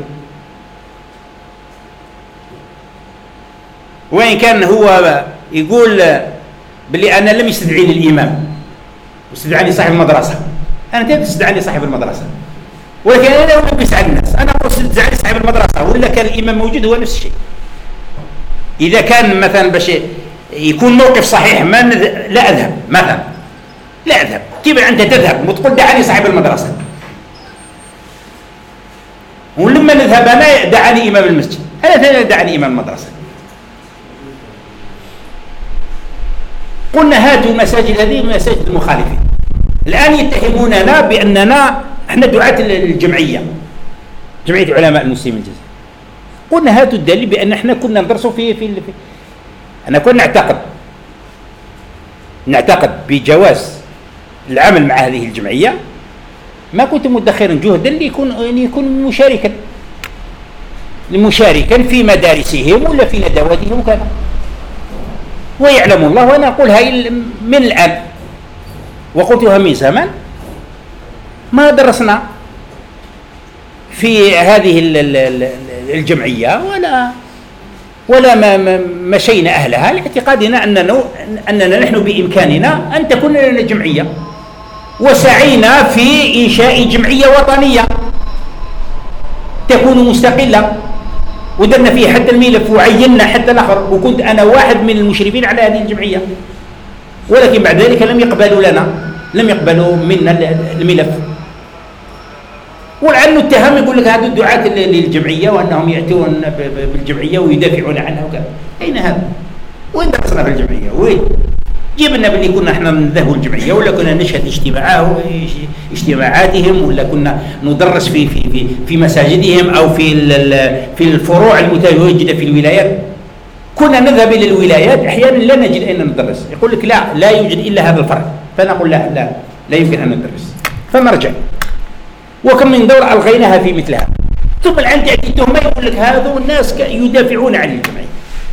[SPEAKER 2] وإن كان هو يقول بلي أنا لم يستدعي لي الإمام، واستدعاني صاحب المدرسة. أنا كيف تستدعاني صاحب المدرسة؟ ولكن أنا أقول بيساعد الناس، أنا أقول استدعاني صاحب المدرسة، ولا كان الإمام موجود هو نفس الشيء. إذا كان مثلا باش يكون موقف صحيح ما نذ... لا أذهب مثلا، لا أذهب. كيف أنت تذهب وتقول دعاني صاحب المدرسة؟ ولما نذهب أنا دعاني إمام المسجد، أنا دعاني إمام المدرسة. قلنا هاتوا مساجد هذه مساجد المخالفين. الآن يتهموننا بأننا احنا دعاة الجمعية، جمعية علماء المسلمين الجزائر. قلنا هاتوا الدليل بأن احنا كنا ندرسوا في في, في أنا كنا نعتقد نعتقد بجواز العمل مع هذه الجمعية. ما كنت مدخرا جهدا ليكون يكون مشاركا مشاركا في مدارسهم ولا في ندواتهم وكذا، ويعلم الله. وأنا أقول هاي من الآن، وقلتها من زمان، ما درسنا في هذه الجمعية ولا ولا ما مشينا أهلها لاعتقادنا أننا أننا نحن بإمكاننا أن تكون لنا جمعية، وسعينا في إنشاء جمعية وطنية تكون مستقلة، ودرنا فيه حتى الملف وعيننا حتى الآخر، وكنت أنا واحد من المشرفين على هذه الجمعية. ولكن بعد ذلك لم يقبلوا لنا لم يقبلوا منا الملف. ولعله التهم يقول لك هذا الدعاة للجمعية وأنهم يأتون بالجمعية ويدافعون عنها وكذا. أين هذا؟ وين درسنا في الجمعية؟ وين جبنا باللي كنا احنا نذهب الجمعية، ولا كنا نشهد اجتماعات اجتماعاتهم، ولا كنا ندرس في في في, في مساجدهم أو في في الفروع المتواجدة في الولايات. كنا نذهب إلى الولايات أحيانا لا نجد أين ندرس، يقول لك لا لا يوجد إلا هذا الفرع، فنقول لا لا لا يمكن أن ندرس، فنرجع. وكم من دورة ألغيناها في مثلها. ثم الآن تأتي تهمة يقول لك هذا الناس يدافعون عن الجمعية،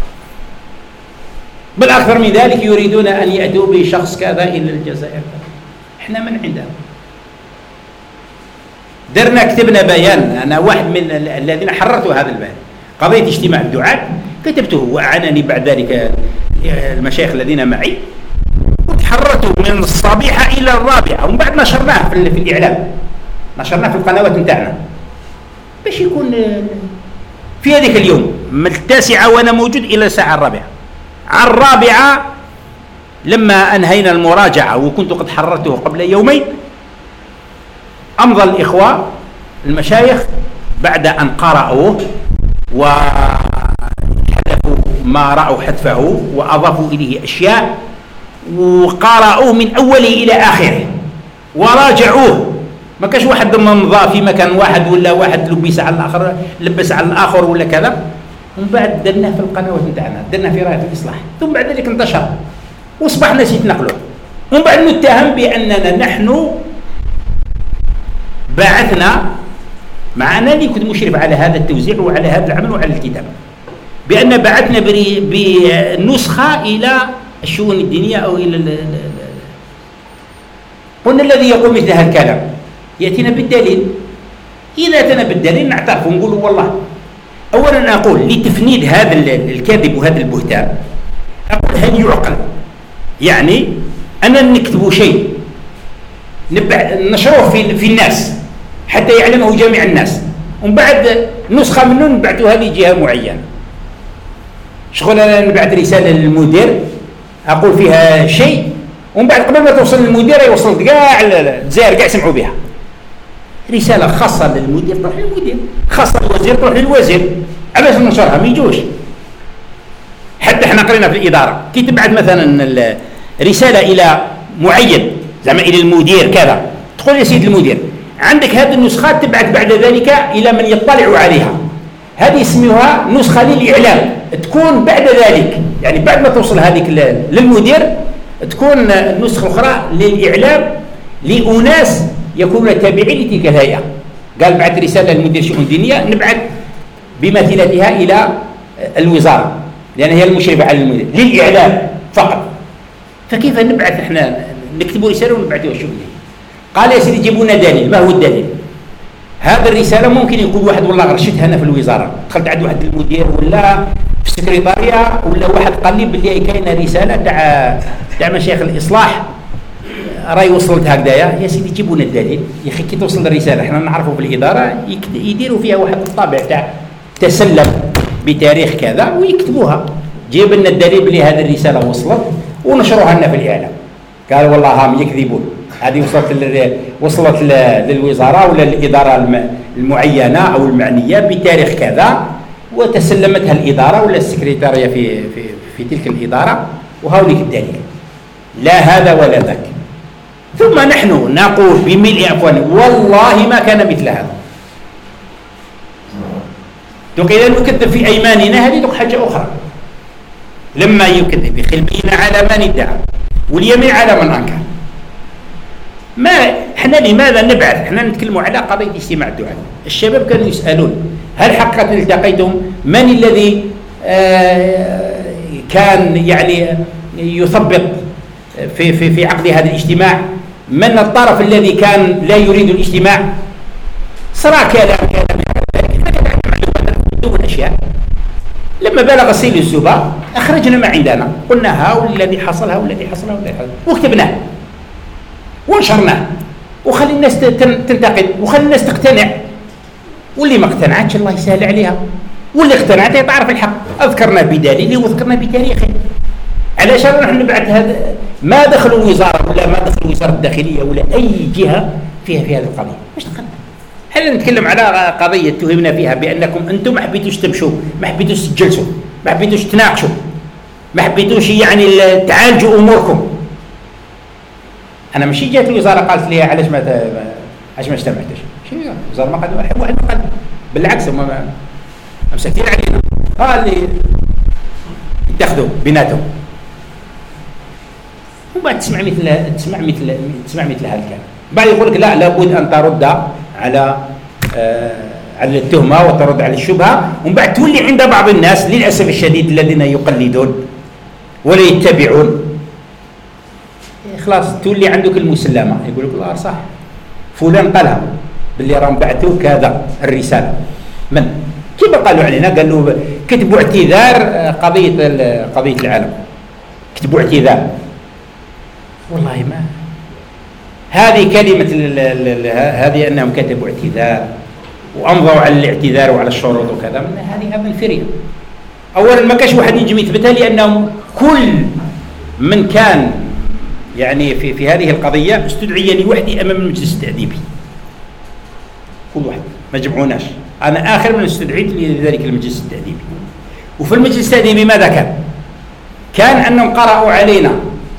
[SPEAKER 2] بل أكثر من ذلك يريدون أن يأتوا بشخص كذا إلى الجزائر. إحنا من عندنا درنا كتبنا بيان، أنا واحد من الذين حررت هذا البيان، قضية اجتماع الدعاة كتبته، وأعانني بعد ذلك المشايخ الذين معي، وتحررته من الصبيحة إلى الرابعة، ومن بعد نشرناه في الإعلام، نشرناه في القنوات نتاعنا باش يكون في هذيك اليوم من التاسعة وأنا موجود إلى الساعة الرابعة. على الرابعة لما أنهينا المراجعة وكنت قد حررته قبل يومين، أمضى الإخوة المشايخ بعد أن قرأوه وحذفوا ما رأوا حذفه وأضافوا إليه أشياء، وقرأوه من أوله إلى آخره وراجعوه. ما كاش واحد مضى في مكان واحد ولا واحد لبس على الآخر لبس على الآخر ولا كذا. ومن بعد درناه في القنوات نتاعنا، درناه في راية الإصلاح، ثم بعد ذلك انتشر واصبح ناس يتنقلوه. ومن بعد نتهم بأننا نحن بعثنا، مع أنني كنت مشرف على هذا التوزيع وعلى هذا العمل وعلى الكتابة، بأن بعثنا بنسخة إلى الشؤون الدينية أو إلى. قلنا الذي يقول مثل هذا الكلام يأتينا بالدليل. إذا أتينا بالدليل نعترف ونقول والله. أولا أقول لتفنيد هذا الكذب وهذا البهتان، أقول هل يعقل يعني أننا نكتب شيء نشروه في, في الناس حتى يعلمه جميع الناس، ومن بعد نسخة منه نبعثها لجهة معينة؟ شغل أنا نبعث رسالة للمدير أقول فيها شيء، ومن بعد قبل ما توصل للمدير يوصل كاع الجزائر كاع يسمعوا بها. رسالة خاصة للمدير تروح للمدير، خاصة للوزير تروح للوزير. علاش ننشرها؟ ما يجوش. حتى احنا قرينا في الإدارة كي تبعث مثلا رسالة إلى معين زعما إلى المدير كذا، تقول يا سيد المدير عندك هذه النسخات، تبعث بعد ذلك إلى من يطلع عليها، هذه اسمها نسخة للإعلام، تكون بعد ذلك يعني بعد ما توصل هذيك للمدير تكون النسخة الأخرى للإعلام لأناس يكونون تابعين لتلك الهيئة. قال بعث رسالة لمدير شؤون دينية نبعث بمثلتها إلى الوزارة لأن هي المشرفة على المدير للإعلام فقط. فكيف نبعث إحنا نكتبوا رسالة ونبعثوها الشؤون دينية؟ قال يا سيدي جيبوا لنا دليل. ما هو الدليل؟ هذا الرسالة ممكن يقول واحد والله غرشتها أنا في الوزارة، دخلت عند واحد المدير ولا في السكرتارية ولا واحد قال لي باللي كاينة رسالة تاع تاع مشايخ الإصلاح راي وصلت هكذايا. يا سيدي جيبوا لنا الدليل. يا أخي كي توصل الرسالة احنا نعرفوا في الإدارة يديروا فيها واحد الطابع تاع تسلم بتاريخ كذا ويكتبوها. جيب لنا الدليل بلي هذه الرسالة وصلت ونشروها لنا في الإعلام. قال والله هم يكذبون، هذه وصلت وصلت للوزارة ولا الإدارة المعينة أو المعنية بتاريخ كذا وتسلمتها الإدارة ولا السكرتارية في في في تلك الإدارة وهوليك الدليل. لا هذا ولا ذاك. ثم نحن نقول بملء أفواهنا والله ما كان مثل هذا. دوك إذا نكذب في أيماننا هذه دوك حاجة أخرى. لما يكذب بخلبين على من ادعى واليمين على من أنكر. ما احنا لماذا نبعث؟ احنا نتكلم على قضية اجتماع الدعاة. الشباب كانوا يسألون هل حقا التقيتم؟ من الذي آه كان يعني يثبط في في في عقد هذا الاجتماع؟ من الطرف الذي كان لا يريد الاجتماع؟ صراع كلام كلام دون اشياء. لما بلغ سيل الزبا اخرجنا ما عندنا، قلنا ها الذي حصل ها والذي حصل ها والذي حصل وكتبناه ونشرناه وخلي الناس تنتقد وخلي الناس تقتنع، واللي ما اقتنعتش الله يسهل عليها، واللي اقتنعت تعرف الحق. اذكرنا بدليله وذكرنا بتاريخه. علاش نحن نبعث هذا؟ ما دخلوا الوزاره ولا ما دخلوا وزاره الداخليه ولا اي جهه فيها في هذه القضيه. واش دخلنا؟ احنا نتكلم على قضيه اتهمنا فيها بانكم انتم ما حبيتوش تمشوا، ما حبيتوش تجلسوا، ما حبيتوش تناقشوا، ما حبيتوش يعني تعالجوا اموركم. انا ماشي جات الوزاره قالت لي علاش ما علاش ما اجتمعتش، ماشي الوزاره ما قالت واحد ما قال، بالعكس هم مسكتين علينا. قال لي اتخذوا بيناتهم. وبعد تسمع مثل تسمع مثل تسمع مثل هذا الكلام، بعد يقول لك لا لابد ان ترد على آه على التهمه وترد على الشبهه، ومن بعد تولي عند بعض الناس للاسف الشديد الذين يقلدون ولا يتبعون خلاص تولي عندك المسلمه. يقول لك الله صح فلان قالها باللي راهم بعثوا كذا الرساله. من كيف قالوا علينا؟ قالوا كتبوا اعتذار قضيه قضيه العالم، كتبوا اعتذار. والله ما هذه كلمه هذه انهم كتبوا اعتذار وامضوا على الاعتذار وعلى الشروط وكذا، من هذه هذا الفريه. اولا ما كاش واحد يجي يثبتها لانهم كل من كان يعني في في هذه القضيه استدعي لوحدي امام المجلس التاديبي، كل واحد ما جمعوناش. انا اخر من استدعيت لذلك المجلس التاديبي. وفي المجلس التاديبي ماذا كان؟ كان انهم قرأوا علينا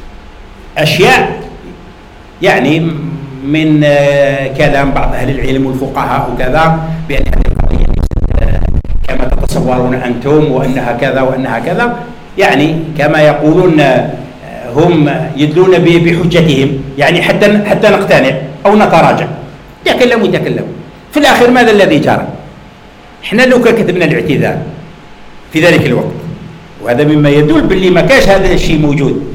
[SPEAKER 2] اشياء يعني من كلام بعض اهل العلم والفقهاء وكذا بان هذه القضيه كما تتصورون انتم وانها كذا وانها كذا، يعني كما يقولون هم يدلون بحجتهم، يعني حتى حتى نقتنع او نتراجع. تكلموا تكلموا في الاخير ماذا الذي جرى؟ احنا لو كتبنا الاعتذار في ذلك الوقت، وهذا مما يدل باللي ما كاش هذا الشيء موجود،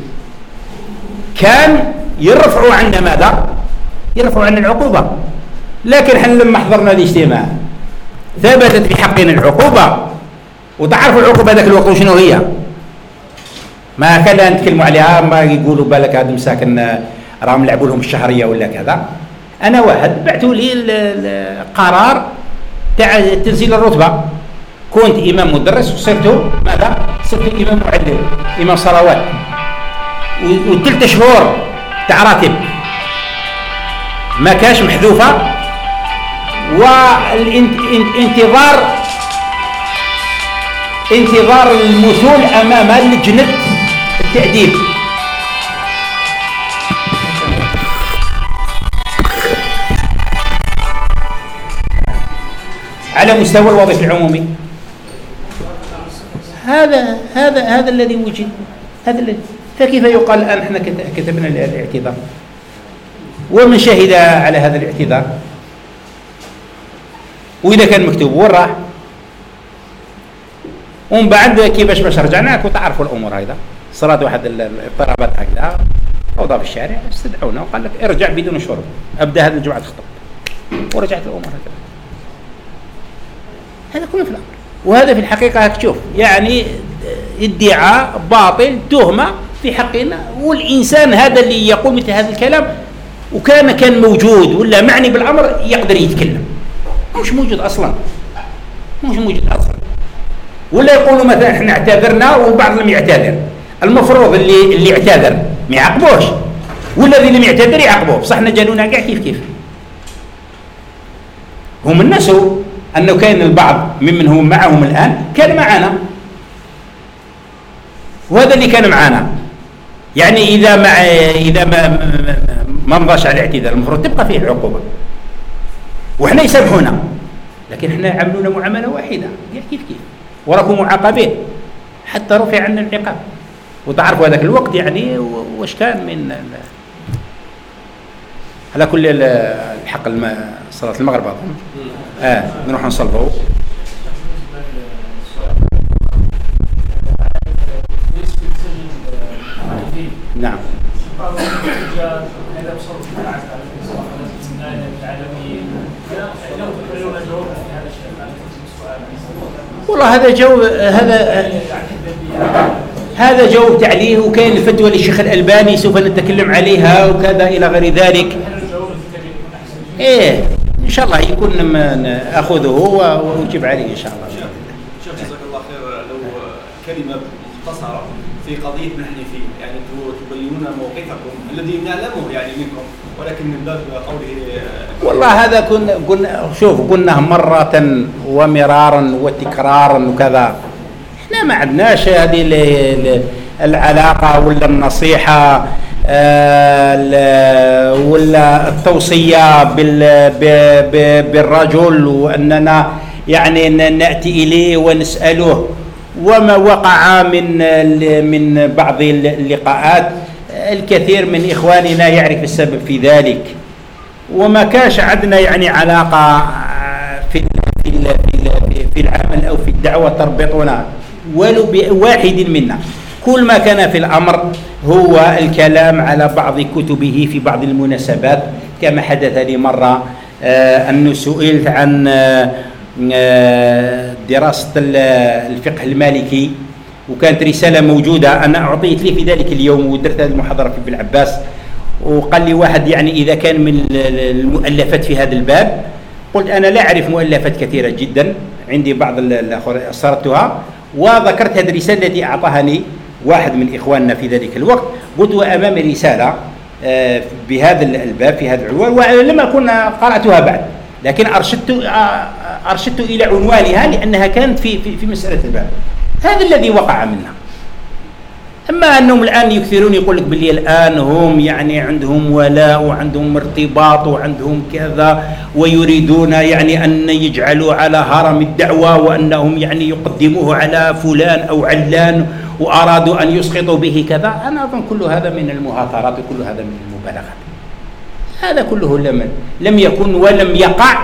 [SPEAKER 2] كان يرفعوا عنا ماذا؟ يرفعوا عنا العقوبه. لكن احنا لما حضرنا الاجتماع ثبتت في حقنا العقوبه، وتعرفوا العقوبه ذاك الوقت شنو هي؟ ما كان نتكلموا عليها، ما يقولوا بالك هذا مساكن راهم لعبوا لهم الشهريه ولا كذا. انا واحد بعثوا لي القرار تاع تنزيل الرتبه، كنت امام مدرس وصرت ماذا؟ صرت امام معلم، امام صلوات، وثلاث شهور تاع راتب ما كاش محذوفه، والانتظار انتظار المثول امام لجنه التأديب. على مستوى الوظيفة العمومي. هذا هذا هذا الذي وجد، هذا الذي فكيف يقال الآن احنا كتبنا الاعتذار؟ ومن شهد على هذا الاعتذار؟ وإذا كان مكتوب وين راح؟ ومن بعد كيفاش باش رجعنا وتعرفوا الأمور هيدا صارت واحد الاضطرابات هكذا فوضى في الشارع استدعونا وقال لك ارجع بدون شرب أبدأ هذه الجمعة تخطب ورجعت الأمور هكذا. هذا كله في الأمر. وهذا في الحقيقة تشوف يعني ادعاء باطل تهمة في حقنا. والإنسان هذا اللي يقول مثل هذا الكلام وكان كان موجود ولا معني بالأمر يقدر يتكلم، مش موجود أصلا، مش موجود أصلا. ولا يقولوا مثلا احنا اعتذرنا والبعض لم يعتذر. المفروض اللي اللي اعتذر ما يعاقبوش، والذي لم يعتذر يعاقبوه. بصح احنا جالونا كاع كيف كيف. هم النسوا أنه كان البعض ممن هم معهم الآن كان معنا، وهذا اللي كان معنا. يعني إذا ما إذا ما ما مضاش على الاعتذار المفروض تبقى فيه العقوبة وإحنا يسامحونا، لكن إحنا عملونا معاملة واحدة كيف كيف وراكم معاقبين حتى رفع عنا العقاب. وتعرفوا هذاك الوقت يعني واش كان من على كل الحق صلاة المغرب أظن آه نروح نصلوا. نعم. والله هذا جو هذا هذا جواب عليه. وكاين الفتوى للشيخ الألباني سوف نتكلم عليها وكذا إلى غير ذلك. إيه إن شاء الله يكون أخذه وأجيب عليه إن شاء الله.
[SPEAKER 5] شيخ جزاك الله خير، لو كلمة مختصرة في قضية نحن فيه، يعني تبينون موقفكم الذي نعلمه يعني منكم، ولكن من باب قوله
[SPEAKER 2] والله هذا كنا قلنا شوف قلنا مرة ومرارا وتكرارا وكذا. احنا ما عندناش هذه العلاقة ولا النصيحة ولا التوصية بالرجل وأننا يعني نأتي إليه ونسأله. وما وقع من من بعض اللقاءات الكثير من إخواننا يعرف السبب في ذلك، وما كاش عندنا يعني علاقة في في في العمل أو في الدعوة تربطنا ولو بواحد منا. كل ما كان في الأمر هو الكلام على بعض كتبه في بعض المناسبات، كما حدث لي مرة أنه سئلت عن دراسة الفقه المالكي وكانت رسالة موجودة أنا أعطيت لي في ذلك اليوم ودرت هذه المحاضرة في ابن عباس. وقال لي واحد يعني إذا كان من المؤلفات في هذا الباب، قلت أنا لا أعرف مؤلفات كثيرة جدا، عندي بعض الأخرى سردتها وذكرت هذه الرسالة التي أعطاهني واحد من إخواننا في ذلك الوقت. قلت وأمامي رسالة بهذا الباب في هذا العنوان، ولم أكن قرأتها بعد، لكن أرشدت أرشدت إلى عنوانها لأنها كانت في في, في مسألة الباب. هذا الذي وقع منا. أما أنهم الآن يكثرون يقول لك باللي الآن هم يعني عندهم ولاء وعندهم ارتباط وعندهم كذا ويريدون يعني أن يجعلوا على هرم الدعوة وأنهم يعني يقدموه على فلان أو علان وأرادوا أن يسقطوا به كذا. أنا أظن كل هذا من المهاترات وكل هذا من المبالغات. هذا كله لم لم يكن ولم يقع،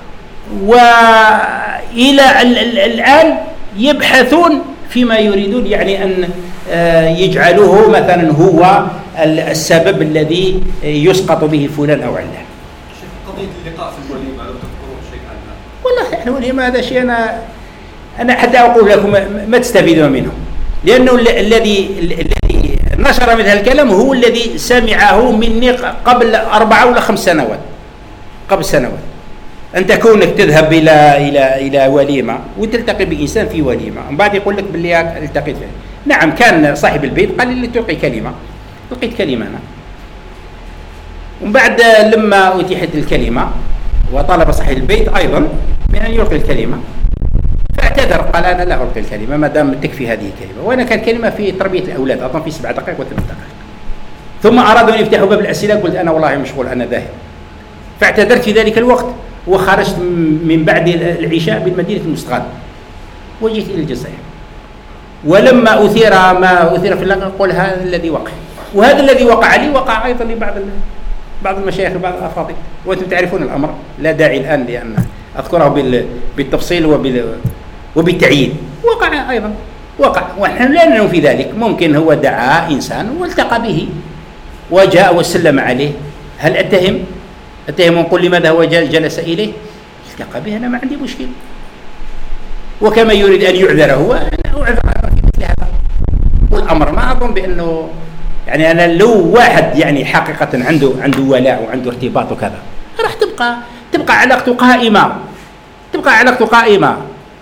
[SPEAKER 2] وإلى الآن يبحثون فيما يريدون يعني أن يجعلوه مثلا هو السبب الذي يسقط به فلان أو علان.
[SPEAKER 5] قضية اللقاء في الوليمة لو تذكرون شيء عنها.
[SPEAKER 2] والله الوليمة هذا شيء أنا أنا حتى أقول لكم ما تستفيدون منه، لأنه الذي الذي نشر مثل الكلام هو الذي سمعه مني قبل أربعة ولا خمس سنوات قبل سنوات. أنت كونك تذهب إلى إلى إلى وليمة وتلتقي بإنسان في وليمة ومن بعد يقول لك باللي التقيت فيه. نعم كان صاحب البيت قال لي تلقي كلمة، لقيت كلمة أنا. ومن بعد لما أتيحت الكلمة وطلب صاحب البيت أيضا من أن يلقي الكلمة فاعتذر، قال أنا لا ألقي الكلمة ما دام تكفي هذه الكلمة. وأنا كان كلمة في تربية الأولاد أظن في سبع دقائق وثمان دقائق. ثم أرادوا أن يفتحوا باب الأسئلة، قلت أنا والله مشغول أنا ذاهب، فاعتذرت في ذلك الوقت وخرجت من بعد العشاء بالمدينة المستغاث وجيت إلى الجزائر. ولما أثير ما أثير في اللقاء قل هذا الذي وقع، وهذا الذي وقع لي وقع أيضا لبعض بعض المشايخ بعض الأفاضل، وأنتم تعرفون الأمر لا داعي الآن لأن أذكره بالتفصيل وبالتعيين. وقع أيضا، وقع، ونحن لا نعلم في ذلك. ممكن هو دعا إنسان والتقى به وجاء وسلم عليه، هل أتهم أتهم ونقول لماذا هو جلس إليه؟ التقى به، أنا ما عندي مشكلة. وكما يريد أن يعذر هو، أنا أعذر في مثل هذا. والأمر ما أظن بأنه يعني أنا لو واحد يعني حقيقة عنده عنده ولاء وعنده ارتباط وكذا، راح تبقى تبقى علاقته قائمة، تبقى علاقته قائمة.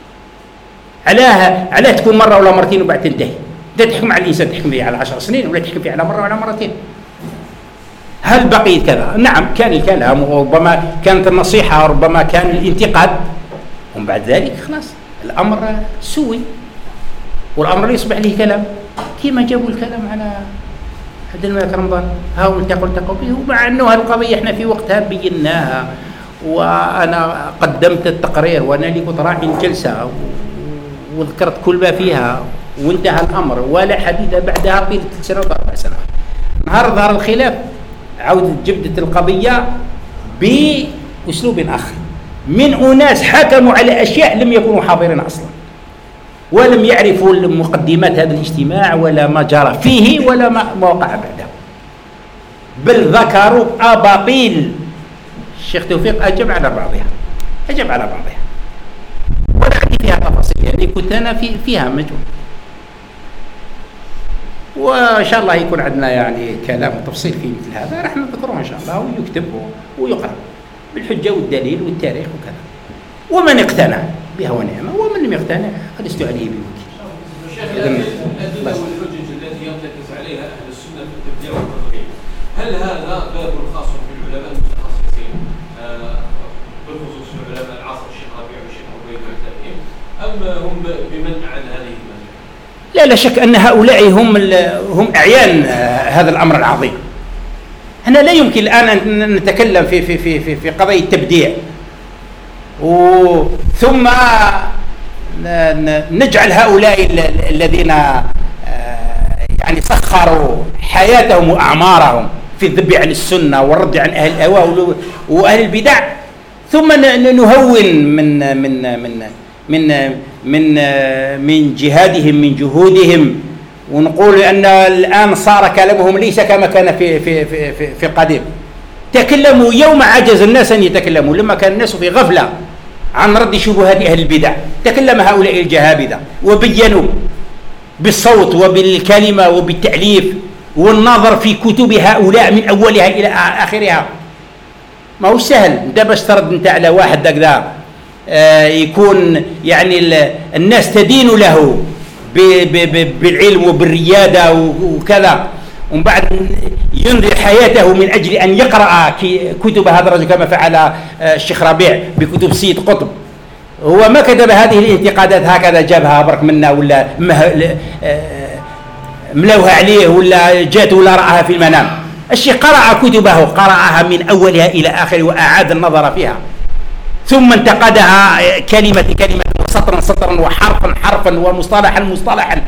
[SPEAKER 2] علاه علاه تكون مرة ولا مرتين وبعد تنتهي. أنت تحكم على الإنسان تحكم فيه على عشر سنين ولا تحكم فيه على مرة ولا مرتين؟ هل بقي كذا؟ نعم، كان الكلام وربما كانت النصيحة وربما كان الانتقاد، ومن بعد ذلك خلاص الأمر سوي، والأمر يصبح له كلام. كيما جابوا الكلام على هذا الملك رمضان، هاو التقوا التقوا به، ومع أنه هالقضية احنا في وقتها بيناها، وأنا قدمت التقرير وأنا اللي كنت راعي الجلسة وذكرت كل ما فيها، وانتهى الأمر ولا حديث بعدها طيلة ثلاث سنوات أربع سنوات. نهار ظهر الخلاف عودة جبدة القضية بأسلوب آخر من أناس حكموا على أشياء لم يكونوا حاضرين أصلا، ولم يعرفوا مقدمات هذا الاجتماع ولا ما جرى فيه ولا ما وقع بعده، بل ذكروا أباطيل. الشيخ توفيق أجب على بعضها أجب على بعضها ولا أحكي فيها تفاصيل، يعني كنت أنا في فيها مجهول. وإن شاء الله يكون عندنا يعني كلام وتفصيل في مثل هذا، راح نذكره إن شاء الله ويكتب ويقرأ بالحجة والدليل والتاريخ وكذا. ومن اقتنع بها ونعمة، ومن لم يقتنع فلست عليه بوكيل.
[SPEAKER 4] الأدلة والحجج التي يرتكز عليها أهل السنة في التبديع والتغيير، هل هذا باب خاص بالعلماء المتخصصين بالخصوص علماء العصر الشيخ ربيع والشيخ عبيد والتابعين، أم هم بمنع عن هذه المنع؟
[SPEAKER 2] لا لا شك أن هؤلاء هم هم أعيان هذا الأمر العظيم. أنا لا يمكن الآن أن نتكلم في في في في, في قضية التبديع ثم نجعل هؤلاء الذين يعني سخروا حياتهم وأعمارهم في الذب عن السنة والرد عن أهل الأهواء وأهل البدع، ثم نهون من من من من من من جهادهم من جهودهم، ونقول أن الآن صار كلامهم ليس كما كان في في في في, في قديم. تكلموا يوم عجز الناس أن يتكلموا، لما كان الناس في غفلة عن رد شبهات أهل البدع، تكلم هؤلاء الجهابذة وبينوا بالصوت وبالكلمة وبالتأليف والنظر في كتب هؤلاء من أولها إلى آخرها. ما هو سهل أنت باش ترد أنت على واحد هكذا يكون يعني الناس تدين له بالعلم وبالريادة وكذا، ومن بعد ينذر حياته من أجل أن يقرأ كتب هذا الرجل كما فعل الشيخ ربيع بكتب سيد قطب. هو ما كتب هذه الانتقادات هكذا جابها برك منا ولا ملوها عليه ولا جات ولا رأها في المنام. الشيخ قرأ كتبه، قرأها من أولها إلى آخره وأعاد النظر فيها، ثم انتقدها كلمة كلمة وسطرا سطرا وحرفا حرفا ومصطلحا مصطلحا.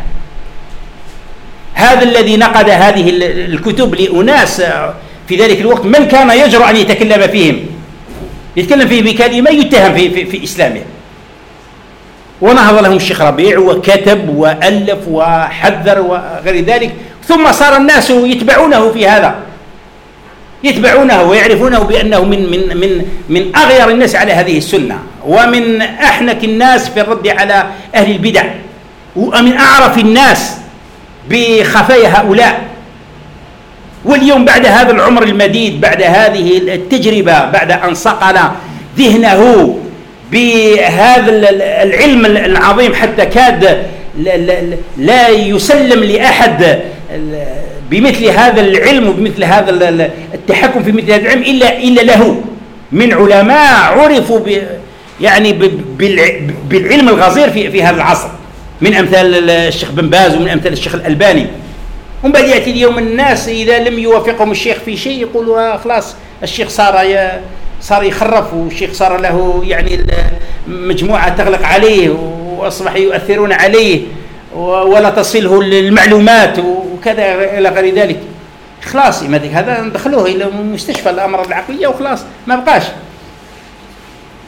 [SPEAKER 2] هذا الذي نقد هذه الكتب لأناس في ذلك الوقت من كان يجرؤ أن يتكلم فيهم، يتكلم فيه بكلمة يتهم في, في, في إسلامه. ونهض لهم الشيخ ربيع وكتب وألف وحذر وغير ذلك، ثم صار الناس يتبعونه في هذا، يتبعونه ويعرفونه بأنه من من من من أغير الناس على هذه السنة، ومن أحنك الناس في الرد على أهل البدع، ومن أعرف الناس بخفايا هؤلاء. واليوم بعد هذا العمر المديد، بعد هذه التجربة، بعد أن صقل ذهنه بهذا العلم العظيم حتى كاد لا يسلم لأحد بمثل هذا العلم وبمثل هذا التحكم في مثل هذا العلم إلا إلا له من علماء عرفوا يعني بالعلم الغزير في في هذا العصر، من أمثال الشيخ بن باز ومن أمثال الشيخ الألباني. ومن بعد يأتي اليوم الناس إذا لم يوافقهم الشيخ في شيء يقولوا خلاص الشيخ صار صار يخرف، والشيخ صار له يعني مجموعة تغلق عليه وأصبح يؤثرون عليه ولا تصله المعلومات وكذا إلى غير ذلك. خلاص هذا ندخلوه إلى مستشفى الأمراض العقلية وخلاص ما بقاش.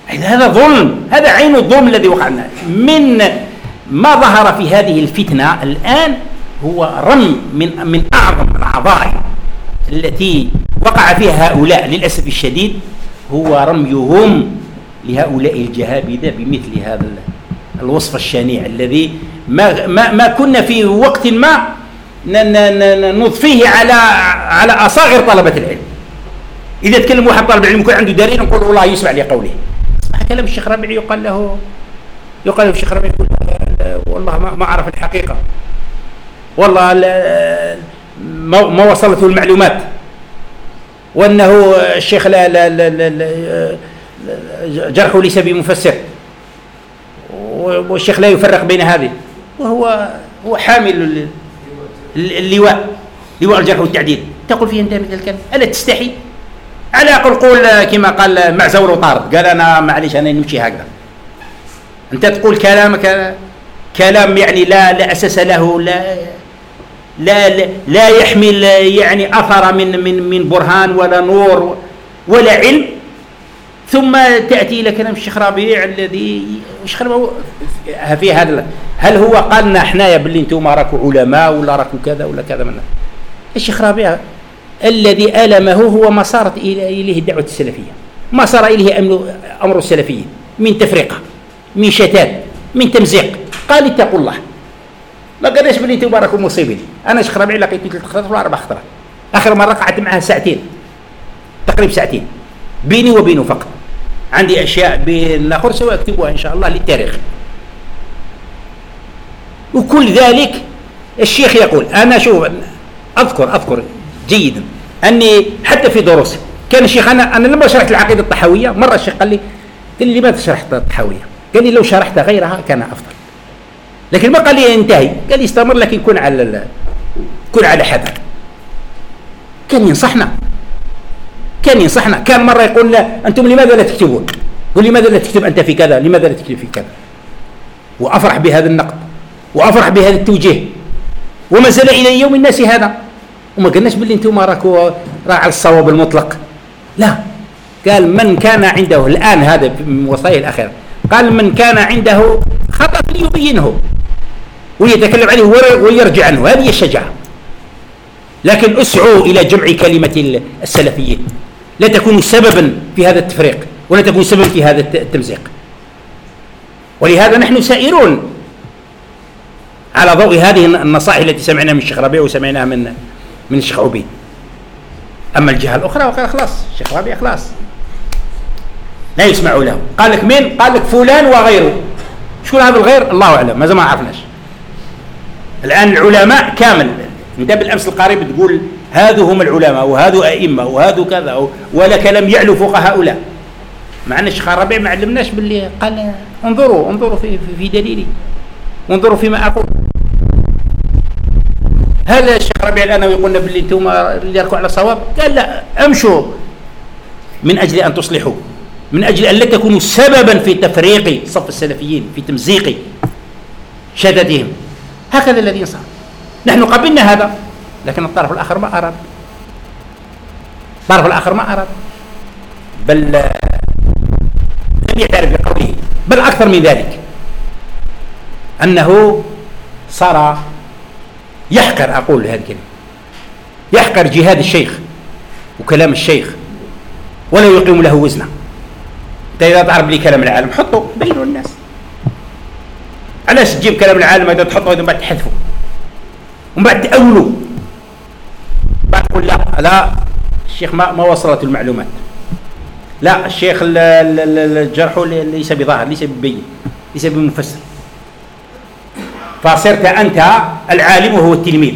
[SPEAKER 2] هذا ظلم، هذا عين الظلم الذي وقعنا. من ما ظهر في هذه الفتنة الآن هو رمي من من أعظم العظائم التي وقع فيها هؤلاء للأسف الشديد، هو رميهم لهؤلاء الجهابذة بمثل هذا الوصف الشنيع الذي ما ما ما كنا في وقت ما نضفيه على على أصاغر طلبة العلم. إذا تكلم واحد طالب علم يكون عنده دليل نقول والله يسمع لقوله. اسمع كلام الشيخ ربيعي يقال له يقال له الشيخ ربيعي يقول والله ما ما أعرف الحقيقة، والله ما ما وصلته المعلومات، وأنه الشيخ لا لا لا, لا جرحه ليس بمفسر، والشيخ لا يفرق بين هذه، وهو هو حامل اللواء لواء الجرح والتعديل. تقول فيه انت مثل الكلام؟ ألا تستحي؟ على أقل قول كما قال معزول وطارد، قال أنا معليش أنا نمشي هكذا. أنت تقول كلامك كلام يعني لا لا أساس له، لا لا لا يحمل يعني أثر من من من برهان ولا نور ولا علم، ثم تأتي إلى كلام الشيخ ربيع الذي الشيخ ربيع في هذا. هل هو قال لنا حنايا باللي انتم راكوا علماء ولا راكوا كذا ولا كذا؟ منا الشيخ ربيع الذي ألمه هو ما صارت إليه الدعوة السلفية، ما صار إليه أمر السلفيين من تفرقة، من شتات، من تمزيق. قال اتقوا الله، ما قالش باللي انتم راكوا مصيبين. أنا الشيخ ربيع لقيته ثلاث خطرات ولا أربع خطرات، آخر مرة قعدت معها ساعتين تقريبا، ساعتين بيني وبينه فقط. عندي أشياء بين الآخر سوى أكتبها إن شاء الله للتاريخ. وكل ذلك الشيخ يقول، أنا شوف أذكر أذكر جيدا أني حتى في دروس كان الشيخ، أنا أنا لما شرحت العقيدة الطحاوية مرة الشيخ قال لي قال لي لماذا شرحت الطحاوية؟ قال لي لو شرحت غيرها كان أفضل، لكن ما قال لي انتهي، قال لي استمر لكن كن على كن على حذر. كان ينصحنا كان ينصحنا كان مرة يقول لا أنتم لماذا لا تكتبون؟ قل لماذا لا تكتب أنت في كذا؟ لماذا لا تكتب في كذا؟ وأفرح بهذا النقد وأفرح بهذا التوجيه، وما زال إلى يوم الناس هذا. وما قلناش باللي أنتم راكوا على الصواب المطلق، لا. قال من كان عنده الآن، هذا من وصايا الأخيرة، قال من كان عنده خطأ فليبينه ويتكلم عليه ويرجع عنه، هذه الشجاعة. لكن اسعوا إلى جمع كلمة السلفيين، لا تكونوا سببا في هذا التفريق ولا تكونوا سببا في هذا التمزيق. ولهذا نحن سائرون على ضوء هذه النصائح التي سمعناها من الشيخ ربيع وسمعناها من من الشيخ عبيد. أما الجهة الأخرى وقال خلاص الشيخ ربيع خلاص لا يسمعوا له. قال لك مين؟ قال لك فلان وغيره. شكون هذا الغير؟ الله أعلم، ما زال ما عرفناش. الآن العلماء كامل، انت بالأمس القريب تقول هذو هم العلماء وهذو أئمة وهذو كذا، ولك لم يعلو فوق هؤلاء. مع أن الشيخ ربيع ما علمناش باللي قال انظروا انظروا في, في دليلي وانظروا فيما أقول. هذا الشيخ ربيع الآن يقولنا باللي انتم اللي يركوا على الصواب. قال لا، امشوا من أجل أن تصلحوا، من أجل أن لا تكونوا سببا في تفريق صف السلفيين، في تمزيق شتاتهم. هكذا الذي صار. نحن قبلنا هذا، لكن الطرف الآخر ما أراد، الطرف الآخر ما أراد، بل لم يعترف بقوله، بل أكثر من ذلك أنه صار يحقر، أقول هذه الكلمة، يحقر جهاد الشيخ وكلام الشيخ ولا يقيم له وزنه. أنت إذا تعرف لي كلام العالم حطه بينه الناس، علاش تجيب كلام العالم إذا تحطه إذا بعد تحذفه ومن بعد تأولوا، بعد تقول لا لا الشيخ ما ما وصلت المعلومات، لا الشيخ الجرح ليس بظاهر، ليس ببين، ليس بمفسر. فصرت أنت العالم وهو التلميذ.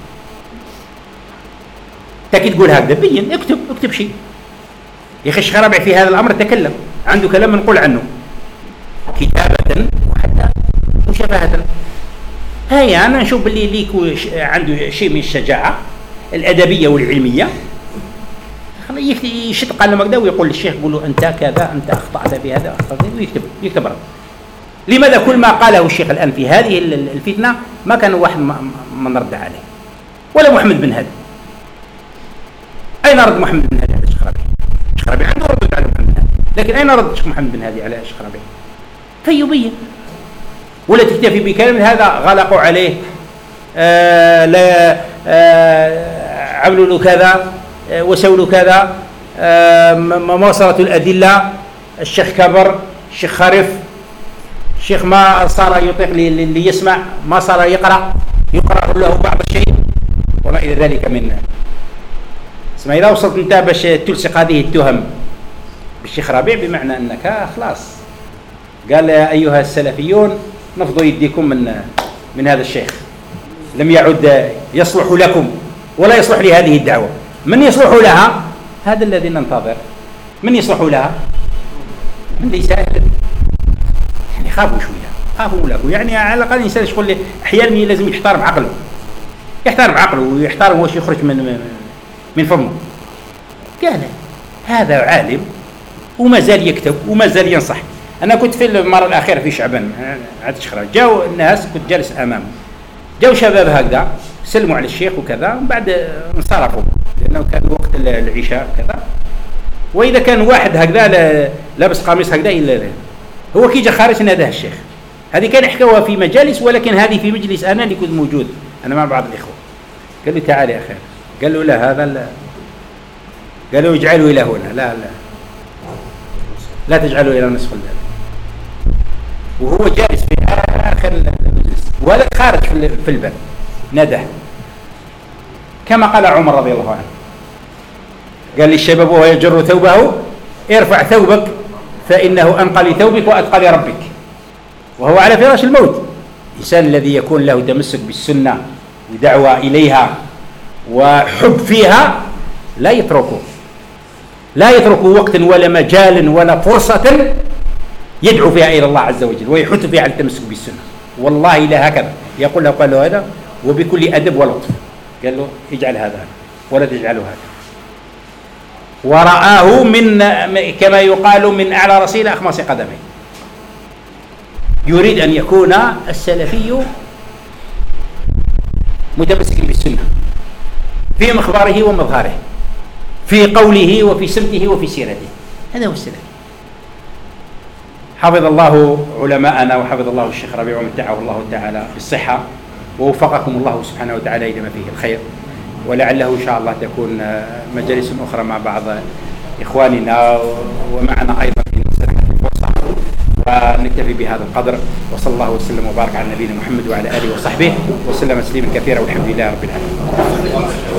[SPEAKER 2] تكي تقول هكذا بين، اكتب اكتب شيء. يا أخي الشيخ ربيع في هذا الأمر تكلم، عنده كلام نقول عنه كتابة وحتى مشابهة. هاي أنا نشوف اللي ليك عنده شيء من الشجاعة الأدبية والعلمية، يشد قلم كذا ويقول للشيخ يقول له أنت كذا، أنت أخطأت في هذا، أخطأت ويكتب يكتب رد. لماذا كل ما قاله الشيخ الآن في هذه الفتنة ما كان واحد ما نرد عليه، ولا محمد بن هادي؟ أين رد محمد بن هادي على الشيخ ربيع؟ الشيخ ربيع عنده رد على محمد بن هادي. لكن أين رد الشيخ محمد بن هادي على الشيخ ربيع؟ فيبين، ولا تكتفي بكلام هذا غلقوا عليه آه لا آه عملوا له كذا آه وسووا له كذا آه ما وصلت الأدلة، الشيخ كبر، الشيخ خرف، الشيخ ما صار يطيق اللي يسمع، ما صار يقرأ يقرأ له بعض الشيء وما إلى ذلك من اسمع. إذا وصلت أنت باش تلصق هذه التهم بالشيخ ربيع بمعنى أنك خلاص قال يا أيها السلفيون نفضوا يديكم من من هذا الشيخ، لم يعد يصلح لكم ولا يصلح لهذه الدعوة. من يصلح لها؟ هذا الذي ننتظر. من يصلح لها؟ من ليس أهلا. يعني خافوا شوية، خافوا لكم، يعني على الأقل الإنسان يقول لي أحيانا لازم يحترم عقله، يحترم عقله ويحترم واش يخرج من من فمه. قال هذا عالم وما زال يكتب وما زال ينصح. أنا كنت في المرة الأخيرة في شعبان عاد شخرا، جاءوا الناس كنت جالس أمامه، جاءوا شباب هكذا سلموا على الشيخ وكذا، بعد انصرفوا لأنه كان وقت العشاء كذا. وإذا كان واحد هكذا لابس قميص هكذا إلا هو كي جا خارج ناداه الشيخ. هذه كان يحكوها في مجالس، ولكن هذه في مجلس أنا اللي كنت موجود أنا مع بعض الإخوة. قال له تعال يا أخي، قال له لا هذا لا، قال له اجعله إلى هنا، لا لا لا تجعله إلى نصف الليل. وهو جالس في آخر المجلس ولا خارج في الباب ناداه كما قال عمر رضي الله عنه، قال للشباب وهو يجر ثوبه ارفع ثوبك فإنه أنقى لثوبك وأتقى لربك. وهو على فراش الموت. الإنسان الذي يكون له تمسك بالسنة ودعوة إليها وحب فيها لا يتركه لا يترك وقتا ولا مجال ولا فرصة يدعو فيها إلى الله عز وجل ويحث فيها على التمسك بالسنة. والله لا هكذا يقول له، قال له هذا وبكل أدب ولطف، قال له اجعل هذا ولا تجعله هذا. ورآه من كما يقال من أعلى رصيل أخماص قدمه. يريد أن يكون السلفي متمسك بالسنة في مخبره ومظهره، في قوله وفي سمته وفي سيرته. هذا هو السلف. حفظ الله علماءنا وحفظ الله الشيخ ربيع ومتعه الله تعالى بالصحة، ووفقكم الله سبحانه وتعالى إلى ما فيه الخير. ولعله إن شاء الله تكون مجالس أخرى مع بعض إخواننا ومعنا أيضا في سنة الفرصة. ونكتفي بهذا القدر، وصلى الله وسلم وبارك على نبينا محمد وعلى آله وصحبه وسلم تسليما كثيرا، والحمد لله رب العالمين.